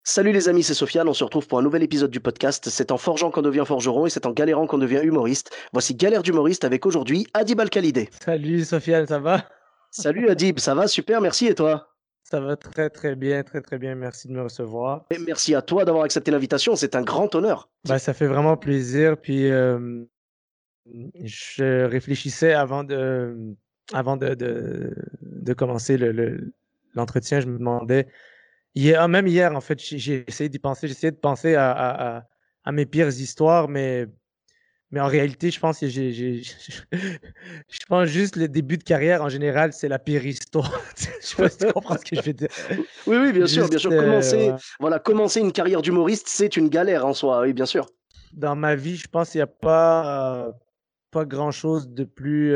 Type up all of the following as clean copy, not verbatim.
Salut les amis, c'est Sofiane, on se retrouve pour un nouvel épisode du podcast. C'est en forgeant qu'on devient forgeron et c'est en galérant qu'on devient humoriste. Voici Galère d'humoriste avec aujourd'hui Adib Al-Khalidé. Salut Sofiane, ça va? Salut Adib, ça va? Super, merci et toi? Ça va très très bien, très très bien, merci de me recevoir. Et merci à toi d'avoir accepté l'invitation, c'est un grand honneur. Ça fait vraiment plaisir. Puis je réfléchissais avant de commencer l'entretien, je me demandais, même hier en fait, j'ai essayé d'y penser, j'ai essayé de penser à mes pires histoires, mais en réalité, je pense que je pense juste le début de carrière en général, c'est la pire histoire. Je sais pas si tu comprends ce que je veux dire. Oui, oui, bien sûr, bien Juste, sûr. Commencer une carrière d'humoriste, c'est une galère en soi, oui, bien sûr. dans ma vie, je pense qu'il n'y a pas grand-chose de plus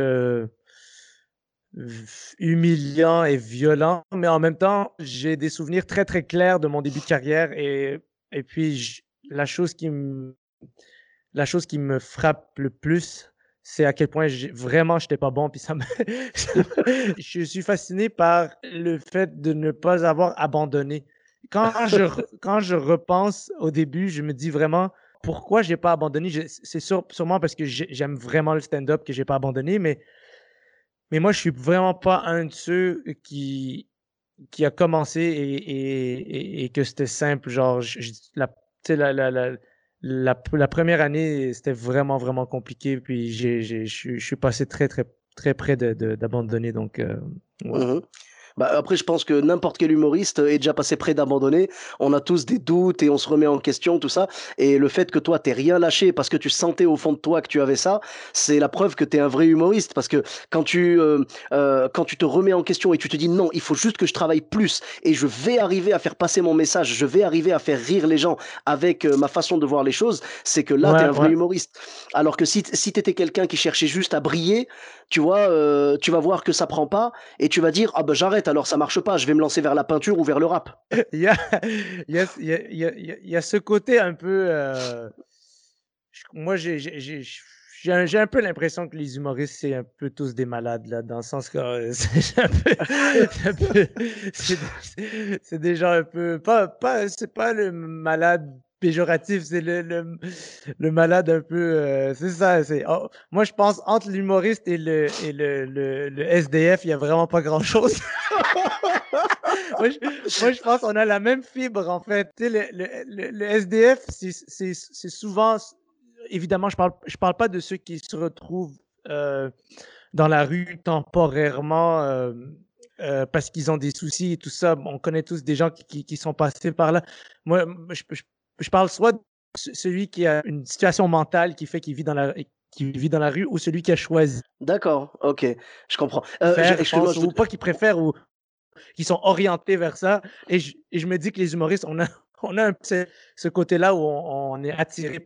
humiliant et violent, mais en même temps, j'ai des souvenirs très très clairs de mon début de carrière et puis la chose la chose qui me frappe le plus, c'est à quel point vraiment j'étais pas bon. Puis je suis fasciné par le fait de ne pas avoir abandonné. Quand je repense au début, je me dis vraiment pourquoi j'ai pas abandonné. C'est sûrement parce que j'aime vraiment le stand-up que j'ai pas abandonné, mais moi je suis vraiment pas un de ceux qui a commencé et que c'était simple. Genre, tu sais, la première année, c'était vraiment, vraiment compliqué. Puis je suis passé très, très, très près d'abandonner. Donc, ouais. Mhm. Bah, après, je pense que n'importe quel humoriste est déjà passé près d'abandonner. On a tous des doutes et on se remet en question, tout ça. Et le fait que toi, t'aies rien lâché parce que tu sentais au fond de toi que tu avais ça, c'est la preuve que tu es un vrai humoriste. Parce que quand tu te remets en question et tu te dis non, il faut juste que je travaille plus et je vais arriver à faire passer mon message, je vais arriver à faire rire les gens avec ma façon de voir les choses, c'est que là, tu es Ouais, un vrai ouais. humoriste. Alors que si tu étais quelqu'un qui cherchait juste à briller, tu vois, tu vas voir que ça prend pas et tu vas dire ah ben j'arrête alors ça marche pas, je vais me lancer vers la peinture ou vers le rap. Il y a, il y a ce côté un peu. Moi, j'ai un peu l'impression que les humoristes, c'est un peu tous des malades, là, dans le sens que c'est un peu- c'est des gens un peu. C'est pas le malade péjoratif, c'est le malade un peu. C'est ça. Moi, je pense entre l'humoriste le SDF, il y a vraiment pas grand-chose. moi, je, moi, je pense qu'on a la même fibre, en fait. Tu sais, le SDF, c'est souvent. Évidemment, je parle pas de ceux qui se retrouvent euh, dans la rue temporairement parce qu'ils ont des soucis et tout ça. On connaît tous des gens qui sont passés par là. Moi, je parle soit de celui qui a une situation mentale qui fait qu'il vit dans la rue ou celui qui a choisi D'accord, ok, je comprends. faire, je Excuse-moi, pense, ou pas qui préfère ou qui sont orientés vers ça. Et je me dis que les humoristes, on a un peu ce côté-là où on est attiré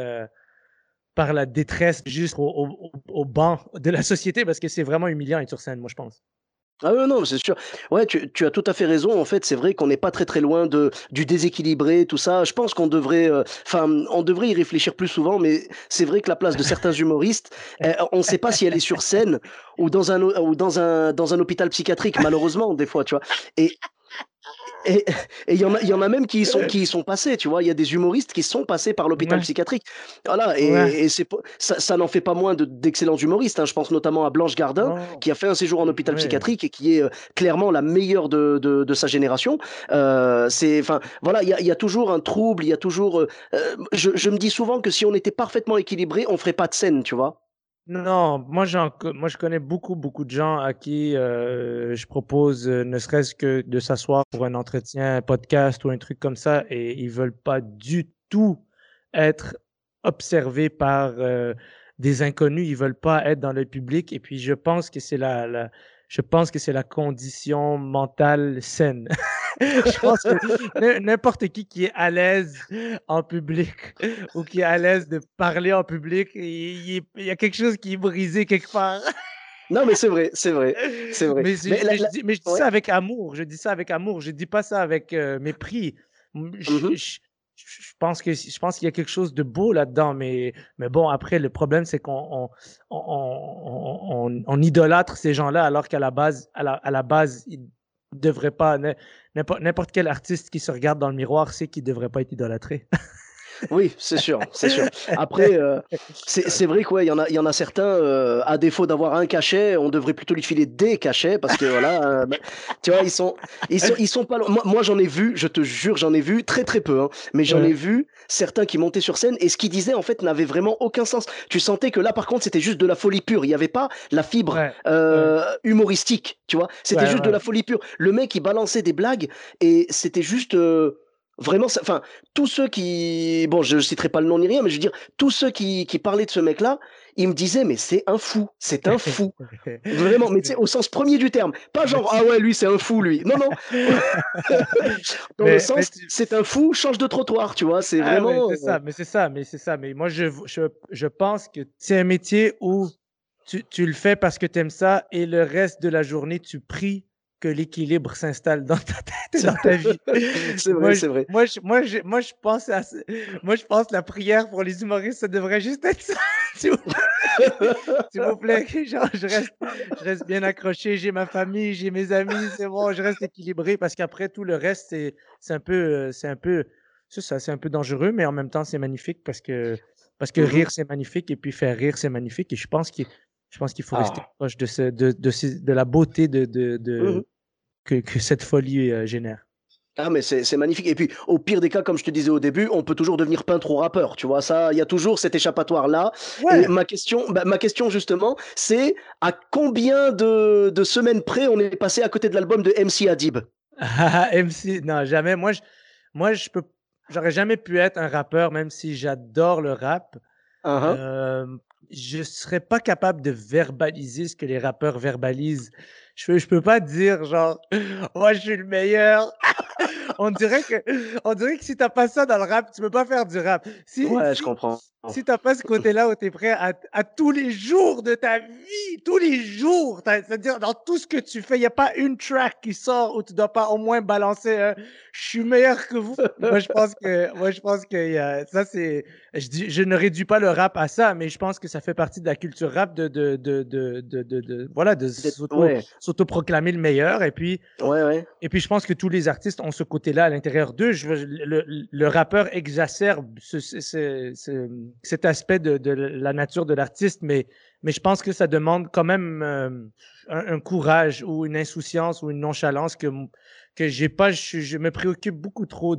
par la détresse juste au banc de la société parce que c'est vraiment humiliant être sur scène, moi, je pense. ah ouais, non, c'est sûr. Ouais, tu as tout à fait raison. En fait, c'est vrai qu'on n'est pas très très loin du déséquilibré, tout ça. Je pense qu'on devrait, on devrait y réfléchir plus souvent. Mais c'est vrai que la place de certains humoristes, on ne sait pas si elle est sur scène ou dans un hôpital psychiatrique. Malheureusement, des fois, tu vois. Et Et il y en a même qui y sont passés, tu vois. Il y a des humoristes qui sont passés par l'hôpital Ouais, psychiatrique. Voilà, ouais. ça n'en fait pas moins d'excellents humoristes, hein. Je pense notamment à Blanche Gardin, Non, qui a fait un séjour en hôpital ouais. psychiatrique et qui est clairement la meilleure de sa génération. Enfin, voilà, il y a toujours un trouble, il y a toujours. Je me dis souvent que si on était parfaitement équilibré, on ferait pas de scène, tu vois. Non, moi, je connais beaucoup, beaucoup de gens à qui je propose ne serait-ce que de s'asseoir pour un entretien, un podcast ou un truc comme ça, et ils veulent pas du tout être observés par des inconnus. Ils veulent pas être dans le public. Et puis, je pense que je pense que c'est la condition mentale saine. Je pense que n'importe qui est à l'aise en public ou qui est à l'aise de parler en public, il y a quelque chose qui est brisé quelque part. Non, mais c'est vrai, c'est vrai, c'est vrai. Mais je dis Ouais. ça avec amour. Je dis ça avec amour. Je dis pas ça avec mépris. Mhm. Je pense qu'il y a quelque chose de beau là-dedans. Mais bon, après, le problème, c'est on idolâtre ces gens-là alors qu'à la base, à la base, devrait pas, n'importe quel artiste qui se regarde dans le miroir sait qu'il devrait pas être idolâtré. Oui, c'est sûr, c'est sûr. Après, c'est vrai que ouais, il y en a certains, à défaut d'avoir un cachet, on devrait plutôt lui filer des cachets parce que voilà, bah, tu vois, ils sont pas loin. Moi, j'en ai vu, je te jure, j'en ai vu très très peu, hein, mais j'en ai Ouais, vu certains qui montaient sur scène et ce qu'ils disaient en fait n'avait vraiment aucun sens. Tu sentais que là, par contre, c'était juste de la folie pure. Il y avait pas la fibre ouais, ouais, humoristique, tu vois. C'était ouais, juste de ouais. la folie pure. Le mec, il balançait des blagues et c'était juste. Vraiment, enfin, tous ceux qui, bon, je citerai pas le nom ni rien, mais je veux dire, tous ceux qui parlaient de ce mec-là, ils me disaient, mais c'est un fou, c'est un fou. Vraiment, mais tu sais, au sens premier du terme. Pas Mais genre, ah ouais, lui, c'est un fou, lui. Non, non, dans le mais sens, c'est un fou, change de trottoir, tu vois, c'est ah ouais, vraiment. c'est ça, mais c'est ça, mais c'est ça. Mais moi, je pense que c'est un métier où tu le fais parce que tu aimes ça et le reste de la journée, tu pries que l'équilibre s'installe dans ta tête et dans ta vie. C'est vrai, c'est vrai. Moi, je pense moi, je pense la prière pour les humoristes, ça devrait juste être ça. S'il vous s'il vous plaît, que genre, je reste bien accroché, j'ai ma famille, j'ai mes amis, c'est bon, je reste équilibré parce qu'après tout le reste, c'est ça, c'est un peu dangereux, mais en même temps, c'est magnifique parce que Mhm. rire, c'est magnifique et puis faire rire, c'est magnifique et je pense qu'il faut rester Ah. proche de la beauté Mhm. que cette folie génère. Ah, mais c'est magnifique. Et puis, au pire des cas, comme je te disais au début, on peut toujours devenir peintre ou rappeur. Tu vois, ça, il y a toujours cet échappatoire-là. Et Ouais, ma question justement, c'est à combien de semaines près on est passé à côté de l'album de MC Adib? MC, non, jamais. J'aurais jamais pu être un rappeur, même si j'adore le rap. Uhum. Euh, je serais pas capable de verbaliser ce que les rappeurs verbalisent. Je peux pas dire genre, moi je suis le meilleur. On dirait que si t'as pas ça dans le rap, tu peux pas faire du rap. Si, Ouais, je si, comprends. si t'as pas ce côté-là où t'es prêt à tous les jours de ta vie, tous les jours, c'est-à-dire dans tout ce que tu fais, il n'y a pas une track qui sort où tu dois pas au moins balancer un je suis meilleur que vous. Moi, je pense que ça, je ne réduis pas le rap à ça, mais je pense que ça fait partie de la culture rap voilà, de Ouais, s'auto-proclamer le meilleur. ouais, ouais. Et puis, je pense que tous les artistes ont ce côté-là à l'intérieur d'eux. Le rappeur exacerbe cet aspect de la nature de l'artiste, mais je pense que ça demande quand même un courage ou une insouciance ou une nonchalance que j'ai pas. Je me préoccupe beaucoup trop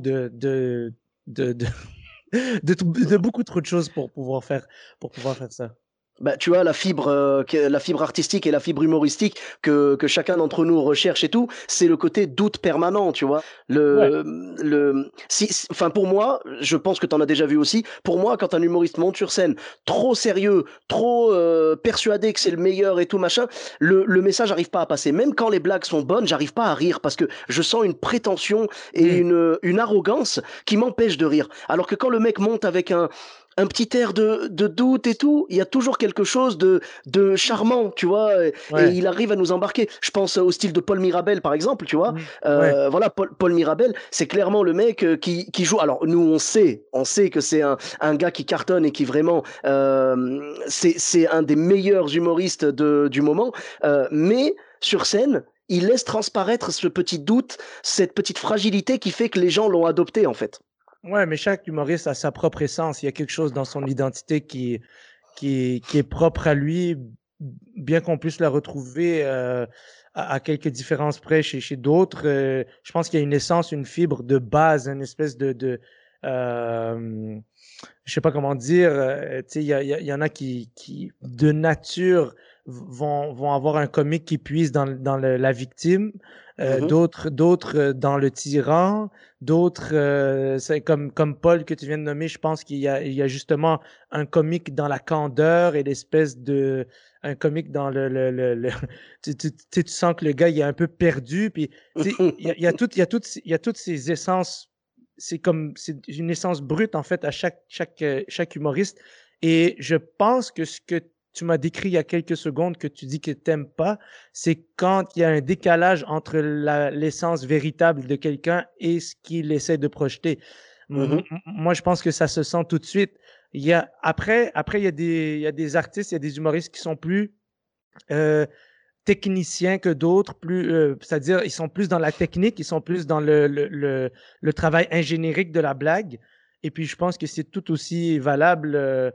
de, de, de beaucoup trop de choses pour pouvoir faire ça. Bah, tu vois, la fibre artistique et la fibre humoristique que chacun d'entre nous recherche et tout, c'est le côté doute permanent, tu vois. Ouais. Enfin, pour moi, je pense que tu en as déjà vu aussi, pour moi, quand un humoriste monte sur scène, trop sérieux, trop persuadé que c'est le meilleur et tout, machin, le message n'arrive pas à passer. Même quand les blagues sont bonnes, j'arrive pas à rire parce que je sens une prétention et Hmm. une arrogance qui m'empêche de rire. Alors que quand le mec monte avec un petit air de doute et tout, il y a toujours quelque chose de charmant, tu vois, et Ouais. il arrive à nous embarquer. Je pense au style de Paul Mirabel, par exemple, tu vois. Hmm. Ouais. Voilà, Paul Mirabel, c'est clairement le mec qui joue. Alors, nous, on sait que c'est un gars qui cartonne et qui vraiment, c'est un des meilleurs humoristes du moment, mais sur scène, il laisse transparaître ce petit doute, cette petite fragilité qui fait que les gens l'ont adopté, en fait. Ouais, mais chaque humoriste a sa propre essence. Il y a quelque chose dans son identité qui est propre à lui, bien qu'on puisse la retrouver à quelques différences près chez d'autres. Je pense qu'il y a une essence, une fibre de base, une espèce euh, je sais pas comment dire, tu sais, il y en a qui, de nature, vont avoir un comique qui puise dans la victime, Mhm. d'autres dans le tyran, d'autres, c'est comme Paul que tu viens de nommer, je pense qu'il y a justement un comique dans la candeur et l'espèce de, un comique dans tu sens que le gars, il est un peu perdu, puis, tu sais, il y a toutes ces essences, c'est une essence brute en fait à chaque humoriste. Et je pense que ce que tu m'as décrit il y a quelques secondes que tu dis que t'aimes pas, c'est quand il y a un décalage entre l'essence véritable de quelqu'un et ce qu'il essaie de projeter. Mhm. Moi, je pense que ça se sent tout de suite. Après, il y a des artistes, il y a des humoristes qui sont plus euh, techniciens que d'autres, c'est-à-dire ils sont plus dans la technique, ils sont plus dans le travail ingénierique de la blague. Et puis je pense que c'est tout aussi valable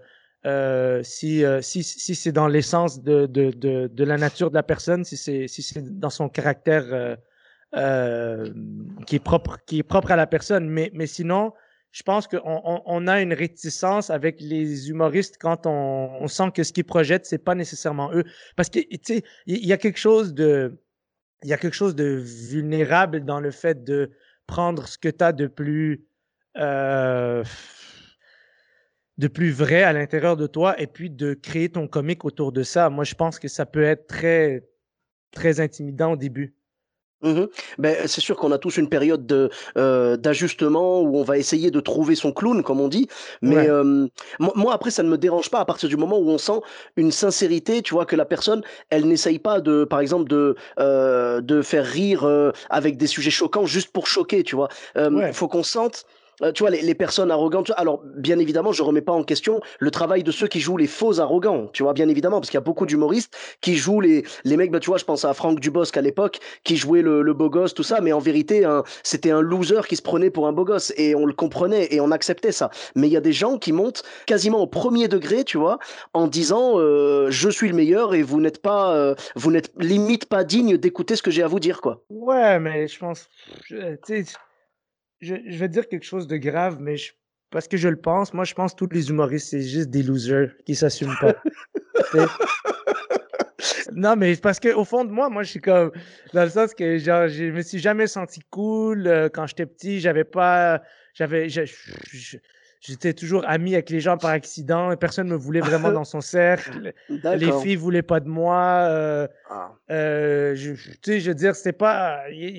si c'est dans l'essence de la nature de la personne, si c'est dans son caractère euh, qui est propre à la personne. Mais sinon, je pense qu'on a une réticence avec les humoristes quand on sent que ce qu'ils projettent, c'est pas nécessairement eux. Parce que, tu sais, il y a quelque chose de vulnérable dans le fait de prendre ce que tu as euh, de plus vrai à l'intérieur de toi et puis de créer ton comique autour de ça. Moi, je pense que ça peut être très, très intimidant au début. Mmh. C'est sûr qu'on a tous une période d'ajustement où on va essayer de trouver son clown, comme on dit. Mais, Ouais, moi après ça ne me dérange pas à partir du moment où on sent une sincérité, tu vois? Que la personne, elle n'essaye pas de par exemple de faire rire, avec des sujets choquants juste pour choquer, tu vois? ouais, Faut qu'on sente, tu vois les personnes arrogantes alors bien évidemment je remets pas en question le travail de ceux qui jouent les faux arrogants, tu vois? Bien évidemment, parce qu'il y a beaucoup ouais. d'humoristes qui jouent les mecs, tu vois? Je pense à Franck Dubosc à l'époque qui jouait le beau gosse, tout ça, mais en vérité, c'était un loser qui se prenait pour un beau gosse et on le comprenait et on acceptait ça. Mais il y a des gens qui montent quasiment au premier degré, tu vois, en disant je suis le meilleur et vous n'êtes limite pas digne d'écouter ce que j'ai à vous dire, quoi. Ouais, mais je pense, tu sais, je vais dire quelque chose de grave, mais parce que je le pense, moi je pense que tous les humoristes, c'est juste des losers qui s'assument pas. Tu sais. Non, mais parce que au fond de moi, je suis comme, dans le sens que genre, je me suis jamais senti cool quand j'étais petit, j'avais pas, j'avais, je- j'étais toujours ami avec les gens par accident, et personne me voulait vraiment dans son cercle, les D'accord. filles voulaient pas de moi, Ah. tu sais, je veux dire, c'est pas.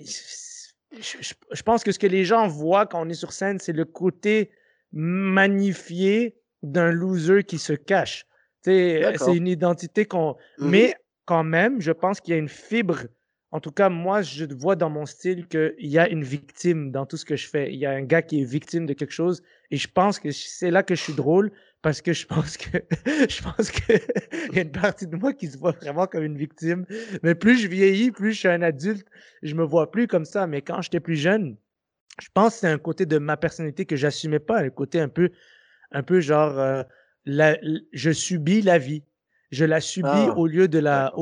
Je pense que ce que les gens voient quand on est sur scène, c'est le côté magnifié d'un loser qui se cache. Tu sais, c'est D'accord. une identité qu'on. Mhm. Mais quand même, je pense qu'il y a une fibre. En tout cas, moi, je vois dans mon style qu'il y a une victime dans tout ce que je fais. Il y a un gars qui est victime de quelque chose. Et je pense que c'est là que je suis drôle parce que je pense que je pense que il y a une partie de moi qui se voit vraiment comme une victime. Mais plus je vieillis, plus je suis un adulte, je me vois plus comme ça. Mais quand j'étais plus jeune, je pense que c'est un côté de ma personnalité que j'assumais pas, un côté un peu genre je subis la vie. Je la subis Ah, d'accord.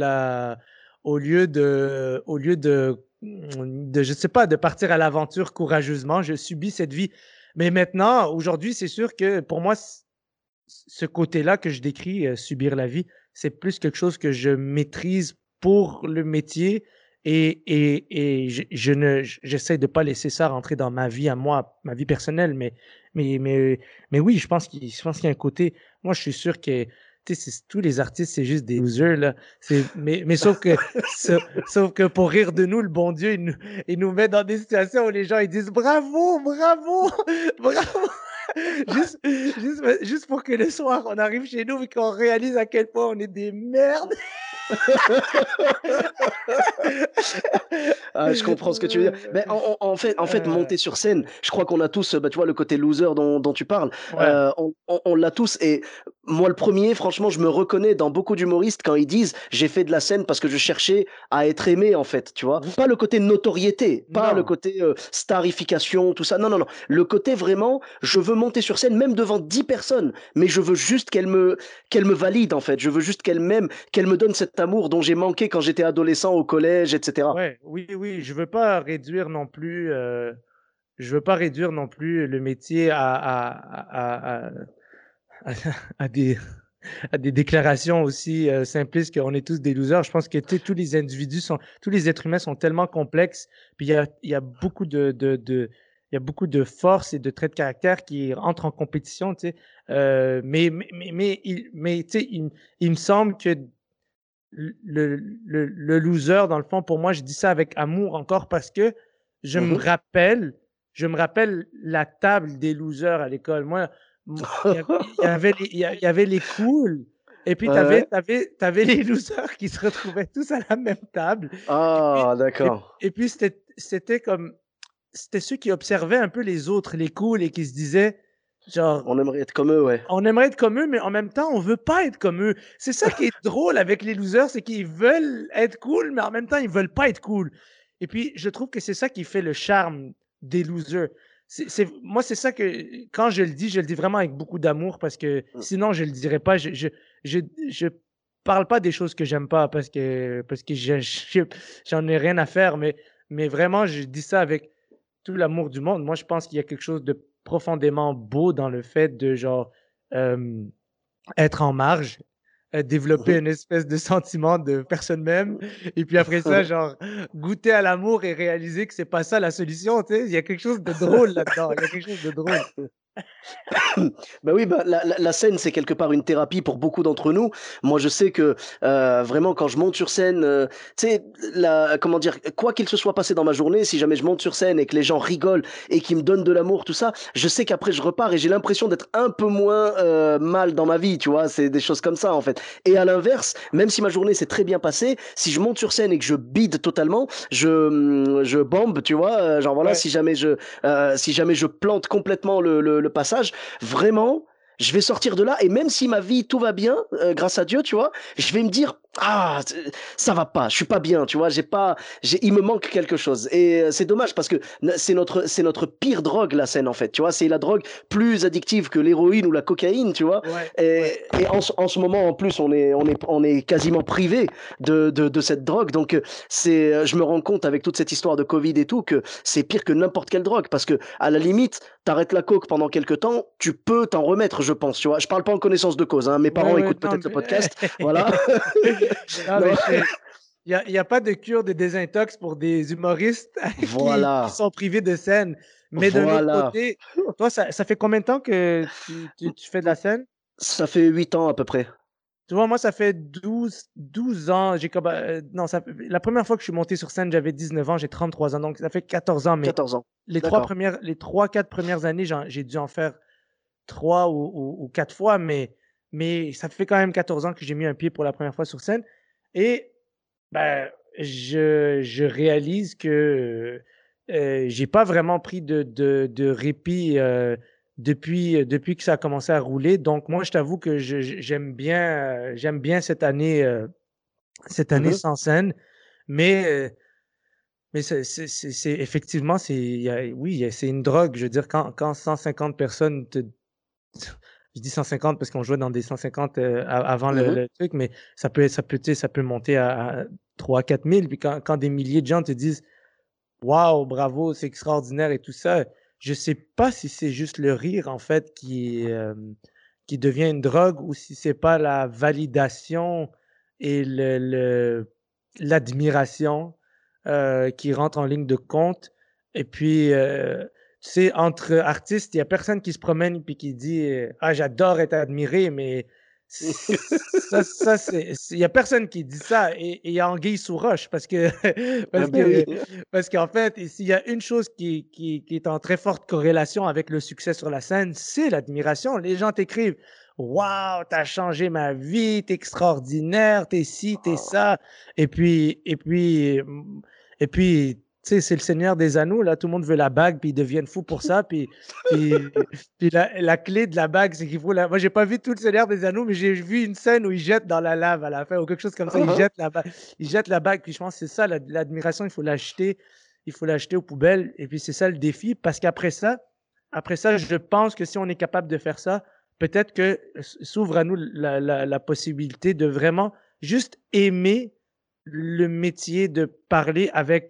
au lieu de je sais pas, de partir à l'aventure courageusement. Je subis cette vie. Mais maintenant, aujourd'hui, c'est sûr que pour moi, ce côté-là que je décris, subir la vie, c'est plus quelque chose que je maîtrise pour le métier et j'essaie de pas laisser ça rentrer dans ma vie à moi, ma vie personnelle, mais, mais, mais oui, je pense qu'il y a un côté, moi je suis sûr que tu sais, tous les artistes, c'est juste des losers, là. Mais sauf que pour rire de nous, le bon Dieu, il nous met dans des situations où les gens ils disent bravo, bravo, bravo. Juste pour que le soir, on arrive chez nous et qu'on réalise à quel point on est des merdes. Ah, je comprends ce que tu veux dire. Mais en fait, Euh, monter sur scène, je crois qu'on a tous, tu vois, le côté loser dont tu parles, ouais, on l'a tous. Et moi, le premier, franchement, je me reconnais dans beaucoup d'humoristes quand ils disent j'ai fait de la scène parce que je cherchais à être aimé, en fait, tu vois. Pas le côté notoriété, pas le non. côté starification, tout ça. Non, non, non. Le côté vraiment, je veux monter sur scène, même devant 10 personnes, mais je veux juste qu'elle me valide, en fait. Je veux juste qu'elle m'aime, qu'elle me donne cet amour dont j'ai manqué quand j'étais adolescent au collège, etc. Ouais, oui, oui, je veux pas réduire non plus le métier à, à des, à des déclarations aussi simplistes qu'on est tous des losers. Je pense que tu sais, tous les êtres humains sont tellement complexes, puis il y a beaucoup il y a beaucoup de forces et de traits de caractère qui entrent en compétition, tu sais. Mais tu sais, il me semble que le loser, dans le fond, pour moi, je dis ça avec amour encore parce que je me Mhm. rappelle, je me rappelle la table des losers à l'école. Moi, il y avait les cools et puis Ouais. t'avais les losers qui se retrouvaient tous à la même table. Et puis, Ah, et, d'accord. et puis c'était ceux qui observaient un peu les autres, les cools, et qui se disaient, Genre, On aimerait être comme eux, ouais. on aimerait être comme eux, mais en même temps, on veut pas être comme eux. C'est ça qui est drôle avec les losers, c'est qu'ils veulent être cool, mais en même temps, ils veulent pas être cool. Et puis, je trouve que c'est ça qui fait le charme des losers. Moi, c'est ça que, quand je le dis vraiment avec beaucoup d'amour parce que Mmh. sinon, je le dirais pas. Je, je parle pas des choses que j'aime pas parce que j'en ai rien à faire, mais vraiment, je dis ça avec tout l'amour du monde. Moi, je pense qu'il y a quelque chose de profondément beau dans le fait de genre euh, être en marge, développer Mmh. une espèce de sentiment de personne même, et puis après ça, genre goûter à l'amour et réaliser que c'est pas ça la solution. Tu sais, il y a quelque chose de drôle là-dedans. Il y a quelque chose de drôle. Bah oui, bah, la scène, c'est quelque part une thérapie pour beaucoup d'entre nous. Moi, je sais que, vraiment quand je monte sur scène, tu sais, la comment dire? Quoi qu'il se soit passé dans ma journée, si jamais je monte sur scène et que les gens rigolent et qu'ils me donnent de l'amour, tout ça, je sais qu'après je repars et j'ai l'impression d'être un peu moins, mal dans ma vie, tu vois? C'est des choses comme ça, en fait. Et à l'inverse, même si ma journée s'est très bien passée, si je monte sur scène et que je bide totalement, je bombe, tu vois? Genre voilà, Ouais. si jamais je plante complètement le passage, vraiment, je vais sortir de là et même si ma vie, tout va bien, grâce à Dieu, tu vois, je vais me dire: «Ah, ça va pas, je suis pas bien», tu vois? Il me manque quelque chose et c'est dommage parce que c'est notre pire drogue, la scène, en fait, tu vois? C'est la drogue plus addictive que l'héroïne ou la cocaïne, tu vois? Ouais, ouais. Et en ce moment, en plus, on est quasiment privé de cette drogue donc je me rends compte avec toute cette histoire de Covid et tout que c'est pire que n'importe quelle drogue parce que à la limite, t'arrêtes la coke pendant quelque temps, tu peux t'en remettre, je pense, tu vois. Je parle pas en connaissance de cause, hein. Mes Ouais, parents ouais, écoutent non, peut-être le mais podcast, voilà. non, Non, mais il y a pas de cure de désintox pour des humoristes qui voilà, sont privés de scène. Mais d'un autre voilà. côté, toi, ça fait combien de temps que tu fais de la scène? Ça fait 8 ans à peu près. Tu vois, moi, ça fait 12 ans. Non, la première fois que je suis monté sur scène, j'avais 19 ans, j'ai 33 ans, donc ça fait 14 ans. Mais 14 ans. D'accord. les 3, 4 premières années, j'ai dû en faire 3 ou 4 fois, mais ça fait quand même 14 ans que j'ai mis un pied pour la première fois sur scène. Et ben, je réalise que j'ai pas vraiment pris de répit depuis que ça a commencé à rouler. Donc, moi, je t'avoue que j'aime bien cette Mmh année mh. sans scène, mais, effectivement, oui, c'est une drogue. Je veux dire, quand 150 personnes je dis 150 parce qu'on jouait dans des 150 avant Mmh mh. le truc, mais tu sais, ça peut monter à 3 4 000. Puis quand des milliers de gens te disent waouh, bravo, c'est extraordinaire et tout ça, je sais pas si c'est juste le rire en fait qui devient une drogue ou si c'est pas la validation et l'admiration qui rentre en ligne de compte. Et puis, tu sais, entre artistes, il y a personne qui se promène puis qui dit ah, j'adore être admiré, mais il y a personne qui dit ça et il y a anguille sous roche parce que Ah parce beh, oui. que parce qu'en fait, s'il y a une chose qui est en très forte corrélation avec le succès sur la scène, c'est l'admiration. Les gens t'écrivent waouh, t'as changé ma vie, t'es extraordinaire, t'es ci, t'es ça. Et puis, et puis, et puis, tu sais, c'est le Seigneur des Anneaux, là, tout le monde veut la bague, puis ils deviennent fous pour ça. Puis, puis la clé de la bague, c'est qu'il faut la. Moi, j'ai pas vu tout le Seigneur des Anneaux, mais j'ai vu une scène où il jette dans la lave à la fin, ou quelque chose comme ça. Hein, hein. Il jette la bague, puis je pense que c'est ça, l'admiration, il faut l'acheter. Il faut l'acheter aux poubelles. Et puis, c'est ça le défi, parce après ça, je pense que si on est capable de faire ça, peut-être que s'ouvre à nous la possibilité de vraiment juste aimer le métier de parler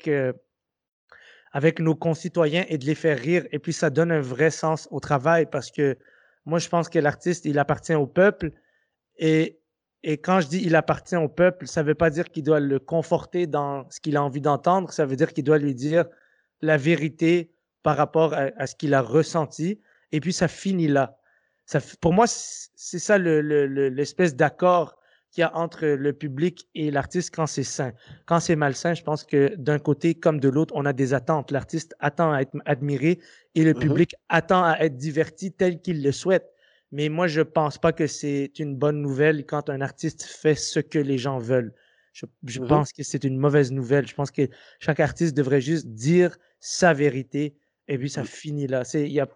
avec nos concitoyens et de les faire rire. Et puis, ça donne un vrai sens au travail parce que moi, je pense que l'artiste, il appartient au peuple. Et, et quand je dis il appartient au peuple, ça ne veut pas dire qu'il doit le conforter dans ce qu'il a envie d'entendre. Ça veut dire qu'il doit lui dire la vérité par rapport à ce qu'il a ressenti. Et puis, ça finit là. Pour moi, c'est ça l'espèce d'accord qu'il y a entre le public et l'artiste quand c'est sain. Quand c'est malsain, je pense que d'un côté comme de l'autre, on a des attentes. L'artiste attend à être admiré et le Mmh mh. public attend à être diverti tel qu'il le souhaite. Mais moi, je pense pas que c'est une bonne nouvelle quand un artiste fait ce que les gens veulent. Je Mmh mh. pense que c'est une mauvaise nouvelle. Je pense que chaque artiste devrait juste dire sa vérité et puis ça Mmh. finit là.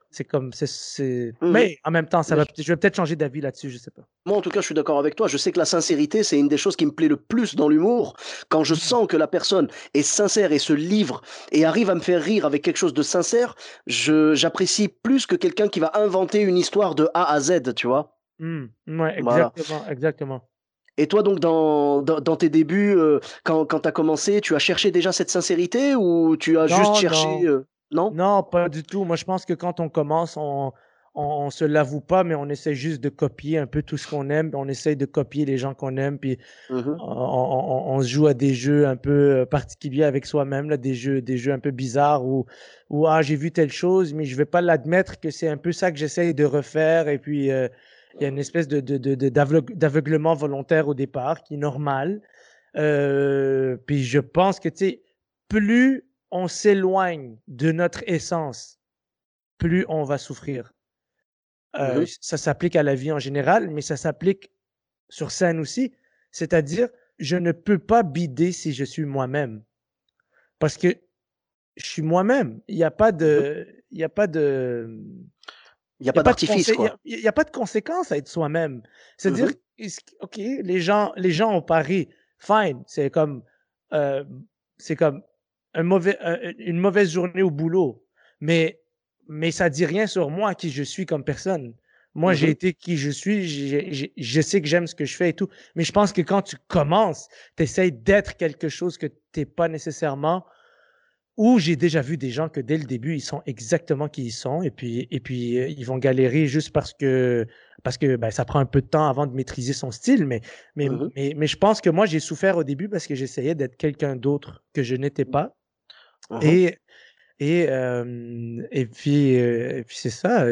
C'est comme, Mmh. mais en même temps, Bien sûr. je vais peut-être changer d'avis là-dessus, je sais pas. Moi, en tout cas, je suis d'accord avec toi. Je sais que la sincérité, c'est une des choses qui me plaît le plus dans l'humour. Quand je Mhm. sens que la personne est sincère et se livre et arrive à me faire rire avec quelque chose de sincère, j'apprécie plus que quelqu'un qui va inventer une histoire de A à Z, tu vois? Ouais, Voilà. exactement, exactement. Et toi, donc, dans tes débuts, quand tu as commencé, tu as cherché déjà cette sincérité ou tu as juste Non, cherché, non. non? Non, pas du tout. Moi, je pense que quand on commence, on se l'avoue pas, mais on essaie juste de copier un peu tout ce qu'on aime. On essaie de copier les gens qu'on aime, puis Mmh. on se joue à des jeux un peu particuliers avec soi-même, là, des jeux un peu bizarres où ah, j'ai vu telle chose, mais je vais pas l'admettre que c'est un peu ça que j'essaie de refaire. Et puis, il y a une espèce d'aveuglement volontaire au départ qui est normal. Puis je pense que, tu sais, plus on s'éloigne de notre essence, plus on va souffrir. Mmh. Ça s'applique à la vie en général, mais ça s'applique sur scène aussi. C'est-à-dire, je ne peux pas bider si je suis moi-même. Parce que je suis moi-même. Mmh. Il y a pas de, Il y a il y a pas pas de d'artifice, quoi. il y a pas de conséquence à être soi-même. C'est-à-dire, Mmh. OK, les gens ont pari. Fine. Euh, c'est comme une mauvaise journée au boulot. Mais, mais ça dit rien sur moi, qui je suis comme personne. Moi, j'ai Mmh. été qui je suis. Je sais que j'aime ce que je fais et tout. Mais je pense que quand tu commences, tu essaies d'être quelque chose que tu n'es pas nécessairement. Ou j'ai déjà vu des gens que dès le début, ils sont exactement qui ils sont et puis ils vont galérer juste parce que ben, ça prend un peu de temps avant de maîtriser son style. Mmh. Mais je pense que moi, j'ai souffert au début parce que j'essayais d'être quelqu'un d'autre que je n'étais pas. Mmh. Et, et puis c'est ça.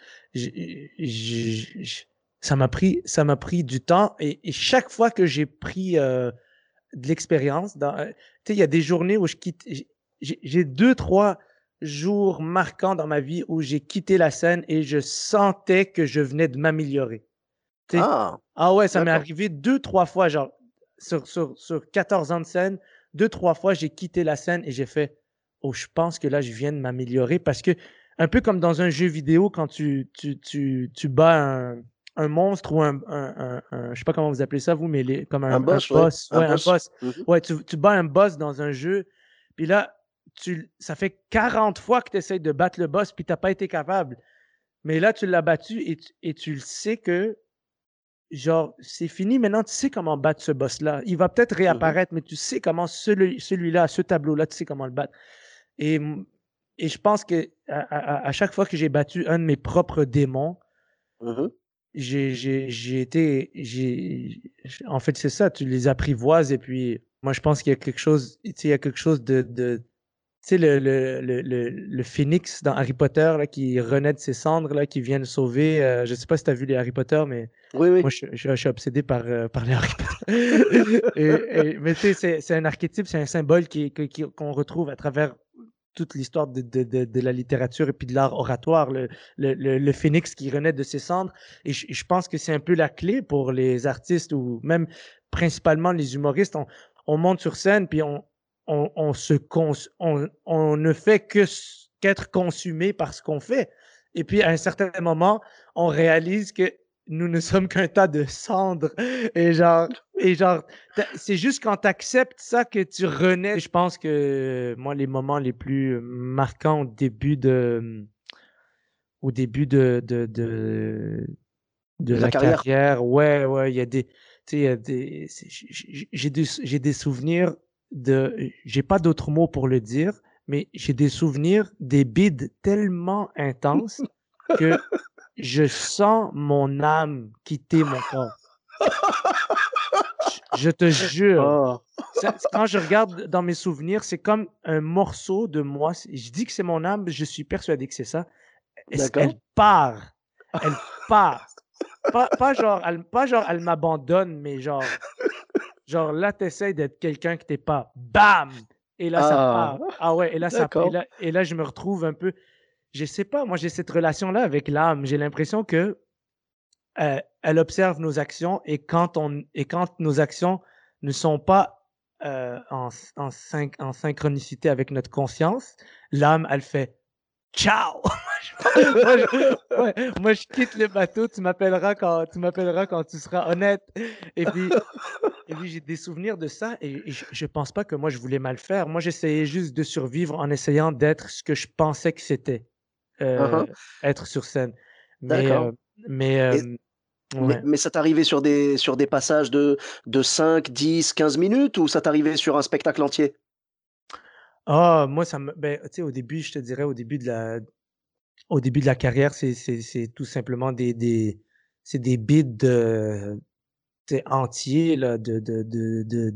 Ça m'a pris du temps et chaque fois que j'ai pris de l'expérience. Tu sais, il y a des journées où je quitte. J'ai deux, trois jours marquants dans ma vie où j'ai quitté la scène et je sentais que je venais de m'améliorer. Tu sais, Ah! ah ouais, ça m'est D'accord. arrivé deux, trois fois, genre, sur 14 ans de scène, deux, trois fois, j'ai quitté la scène et j'ai fait, oh, je pense que là, je viens de m'améliorer parce que, un peu comme dans un jeu vidéo, quand tu bats un monstre ou je sais pas comment vous appelez ça, vous, mais comme Un un boss, ouais, boss, un ouais, un boss. boss. Mmh. Ouais, tu bats un boss dans un jeu, puis là, ça fait 40 fois que tu essaies de battre le boss, puis tu n'as pas été capable. Mais là, tu l'as battu et tu le sais que genre, c'est fini, maintenant tu sais comment battre ce boss-là. Il va peut-être Mmh. réapparaître, mais tu sais comment celui-là, ce tableau-là, tu sais comment le battre. Et, et je pense que à chaque fois que j'ai battu un de mes propres démons, Mmh. j'ai été, en fait, c'est ça, tu les apprivoises et puis moi, je pense qu'il y a quelque chose, tu sais, il y a quelque chose tu sais, le phénix dans Harry Potter là, qui renaît de ses cendres, là, qui vient le sauver. Je ne sais pas si tu as vu les Harry Potter, mais Oui, oui. moi, je suis obsédé par les Harry Potter. Mais tu sais, c'est un archétype, c'est un symbole qu'on retrouve à travers toute l'histoire de la littérature et puis de l'art oratoire, le phénix qui renaît de ses cendres. Et je pense que c'est un peu la clé pour les artistes ou même principalement les humoristes. On monte sur scène puis on ne fait qu'être consumé par ce qu'on fait. Et puis à un certain moment, on réalise que nous ne sommes qu'un tas de cendres. Et genre, c'est juste quand tu acceptes ça que tu renais. Je pense que moi, les moments les plus marquants au début de De ta la carrière? carrière, ouais, ouais, il y a des, tu sais, il y a j'ai des souvenirs j'ai pas d'autres mots pour le dire, mais j'ai des souvenirs des bides tellement intenses que je sens mon âme quitter mon corps. Je te jure. Oh, Quand je regarde dans mes souvenirs, c'est comme un morceau de moi. Je dis que c'est mon âme, je suis persuadé que c'est ça. Elle d'accord. part. Elle part. Pas genre elle m'abandonne, mais genre là, tu essaies d'être quelqu'un que t'es pas. Bam! Et là, ça Ah! part. Ah ouais, D'accord. et là, je me retrouve un peu. Je sais pas, moi, j'ai cette relation-là avec l'âme. J'ai l'impression que elle observe nos actions et quand nos actions ne sont pas en synchronicité avec notre conscience, l'âme, elle fait ciao! Moi, moi, je quitte le bateau, tu m'appelleras quand tu seras honnête. Et puis, j'ai des souvenirs de ça et je pense pas que moi je voulais mal faire. Moi, j'essayais juste de survivre en essayant d'être ce que je pensais que c'était, Hein, heu, hein. être sur scène. Mais, D'accord. mais, Et ouais. mais ça t'arrivait sur des passages de 5, 10, 15 minutes ou ça t'arrivait sur un spectacle entier? Ah, moi ça me tu sais, au début, je te dirais au début de la carrière, c'est tout simplement c'est des bits tu sais, entiers là, de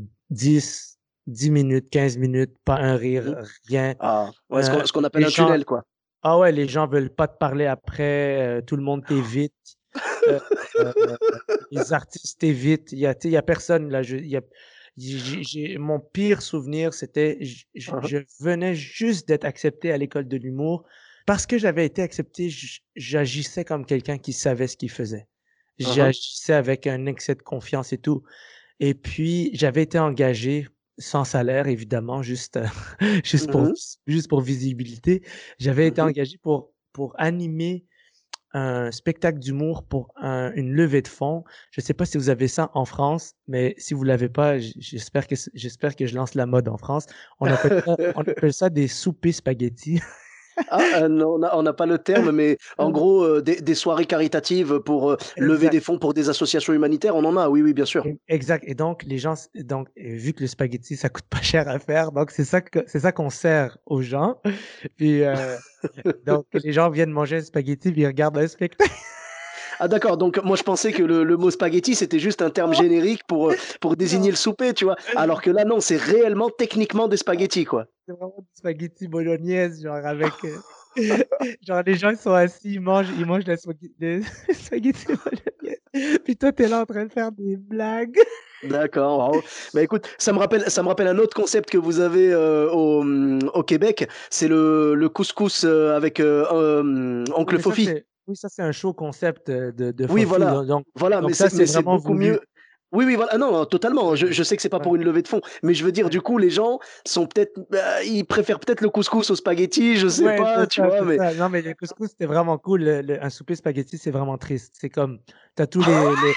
10 minutes, 15 minutes, pas un Mmh. rire, rien. Ah, ouais, ce qu'on appelle Les un gens tunnel, quoi. Ah ouais, les gens veulent pas te parler après, tout le monde t'évite, heu heu, les artistes t'évitent. Tu sais, il y a personne là, il y a j'ai mon pire souvenir, c'était Hein, hein. je venais juste d'être accepté à l'école de l'humour. Parce que j'avais été accepté, j'agissais comme quelqu'un qui savait ce qu'il faisait. Hein, hein. J'agissais avec un excès de confiance et tout. Et puis, j'avais été engagé sans salaire évidemment, juste, juste Mmh pour mh. juste pour visibilité. J'avais été Mmh. engagé pour animer un spectacle d'humour pour une levée de fonds. Je ne sais pas si vous avez ça en France, mais si vous l'avez pas, j'espère que je lance la mode en France. On appelle ça des soupers spaghettis. Ah, non, on n'a pas le terme, mais en gros, des soirées caritatives pour, lever des Exact. fonds pour des associations humanitaires, on en a, oui, oui, bien sûr. Exact et donc les gens vu que le spaghetti ça coûte pas cher à faire, donc c'est ça qu'on sert aux gens. Puis, donc les gens viennent manger un spaghetti puis ils regardent un spectacle. Ah d'accord, donc moi je pensais que le mot spaghetti, c'était juste un terme générique pour désigner Non, le souper, tu vois? Alors que là, non, c'est réellement techniquement des spaghettis, quoi. c'est vraiment du spaghetti bolognaise, genre avec, genre les gens ils sont assis, ils mangent le spaghetti bolognaise, puis toi tu es là en train de faire des blagues. D'accord, waouh. Bah, écoute, ça me rappelle un autre concept que vous avez, au Québec, c'est le couscous, avec, Oui, oncle mais Fofi. ça c'est un show concept, de Oui, Fofi, voilà, donc voilà, donc ça c'est mais c'est vraiment beaucoup mieux. voulu. Oui, oui, voilà, ah non, non, totalement. Ouais, Je sais que c'est pas ouais, pour une levée de fonds, mais je veux dire, ouais. du coup, les gens sont peut-être, bah, ils préfèrent peut-être le couscous aux spaghettis, je sais Ouais, pas, c'est tu ça, vois? c'est Mais ça. Non, mais le couscous, c'était vraiment cool. Un souper spaghetti, c'est vraiment triste. C'est comme, t'as tous les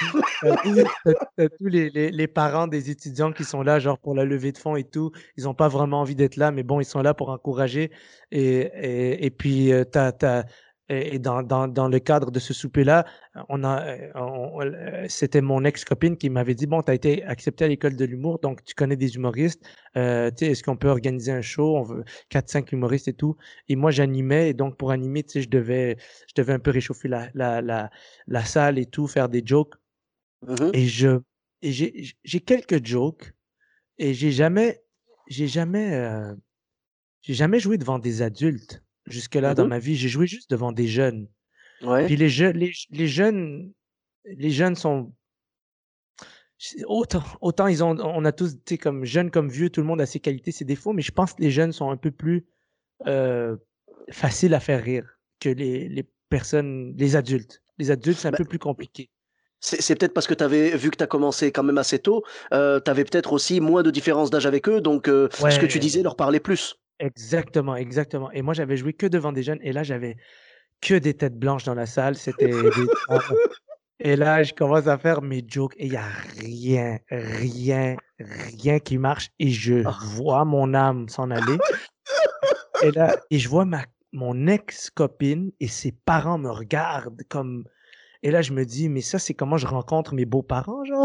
tu tous les parents des étudiants qui sont là, genre, pour la levée de fonds et tout. Ils ont pas vraiment envie d'être là, mais bon, ils sont là pour encourager et puis, dans le cadre de ce souper-là, c'était mon ex-copine qui m'avait dit: «Bon, tu as été accepté à l'école de l'humour, donc tu connais des humoristes. Tu sais, est-ce qu'on peut organiser un show? On veut 4-5 humoristes et tout». Et moi, j'animais et donc pour animer, tu sais, je devais un peu réchauffer la salle et tout, faire des jokes mmh mh. et je et j'ai quelques jokes et j'ai jamais joué devant des adultes jusque-là dans Mmh. ma vie. J'ai joué juste devant des jeunes. Ouais. Puis les jeunes sont autant on a tous, tu sais, comme jeunes comme vieux, tout le monde a ses qualités, ses défauts, mais je pense que les jeunes sont un peu plus, heu, faciles à faire rire que les adultes. Les adultes, c'est un Bah, peu plus compliqué. c'est peut-être parce que tu avais vu que tu as commencé quand même assez tôt, tu avais peut-être aussi moins de différence d'âge avec eux, donc ce que tu disais Ouais, leur parlait plus. exactement, exactement et moi, j'avais joué que devant des jeunes et là, j'avais que des têtes blanches dans la salle, c'était des et là, je commence à faire mes jokes et il y a rien, rien, rien qui marche et je vois mon âme s'en aller et là je vois mon ex-copine et ses parents me regardent comme et là, je me dis: «Mais ça, c'est comment je rencontre mes beaux-parents, genre?»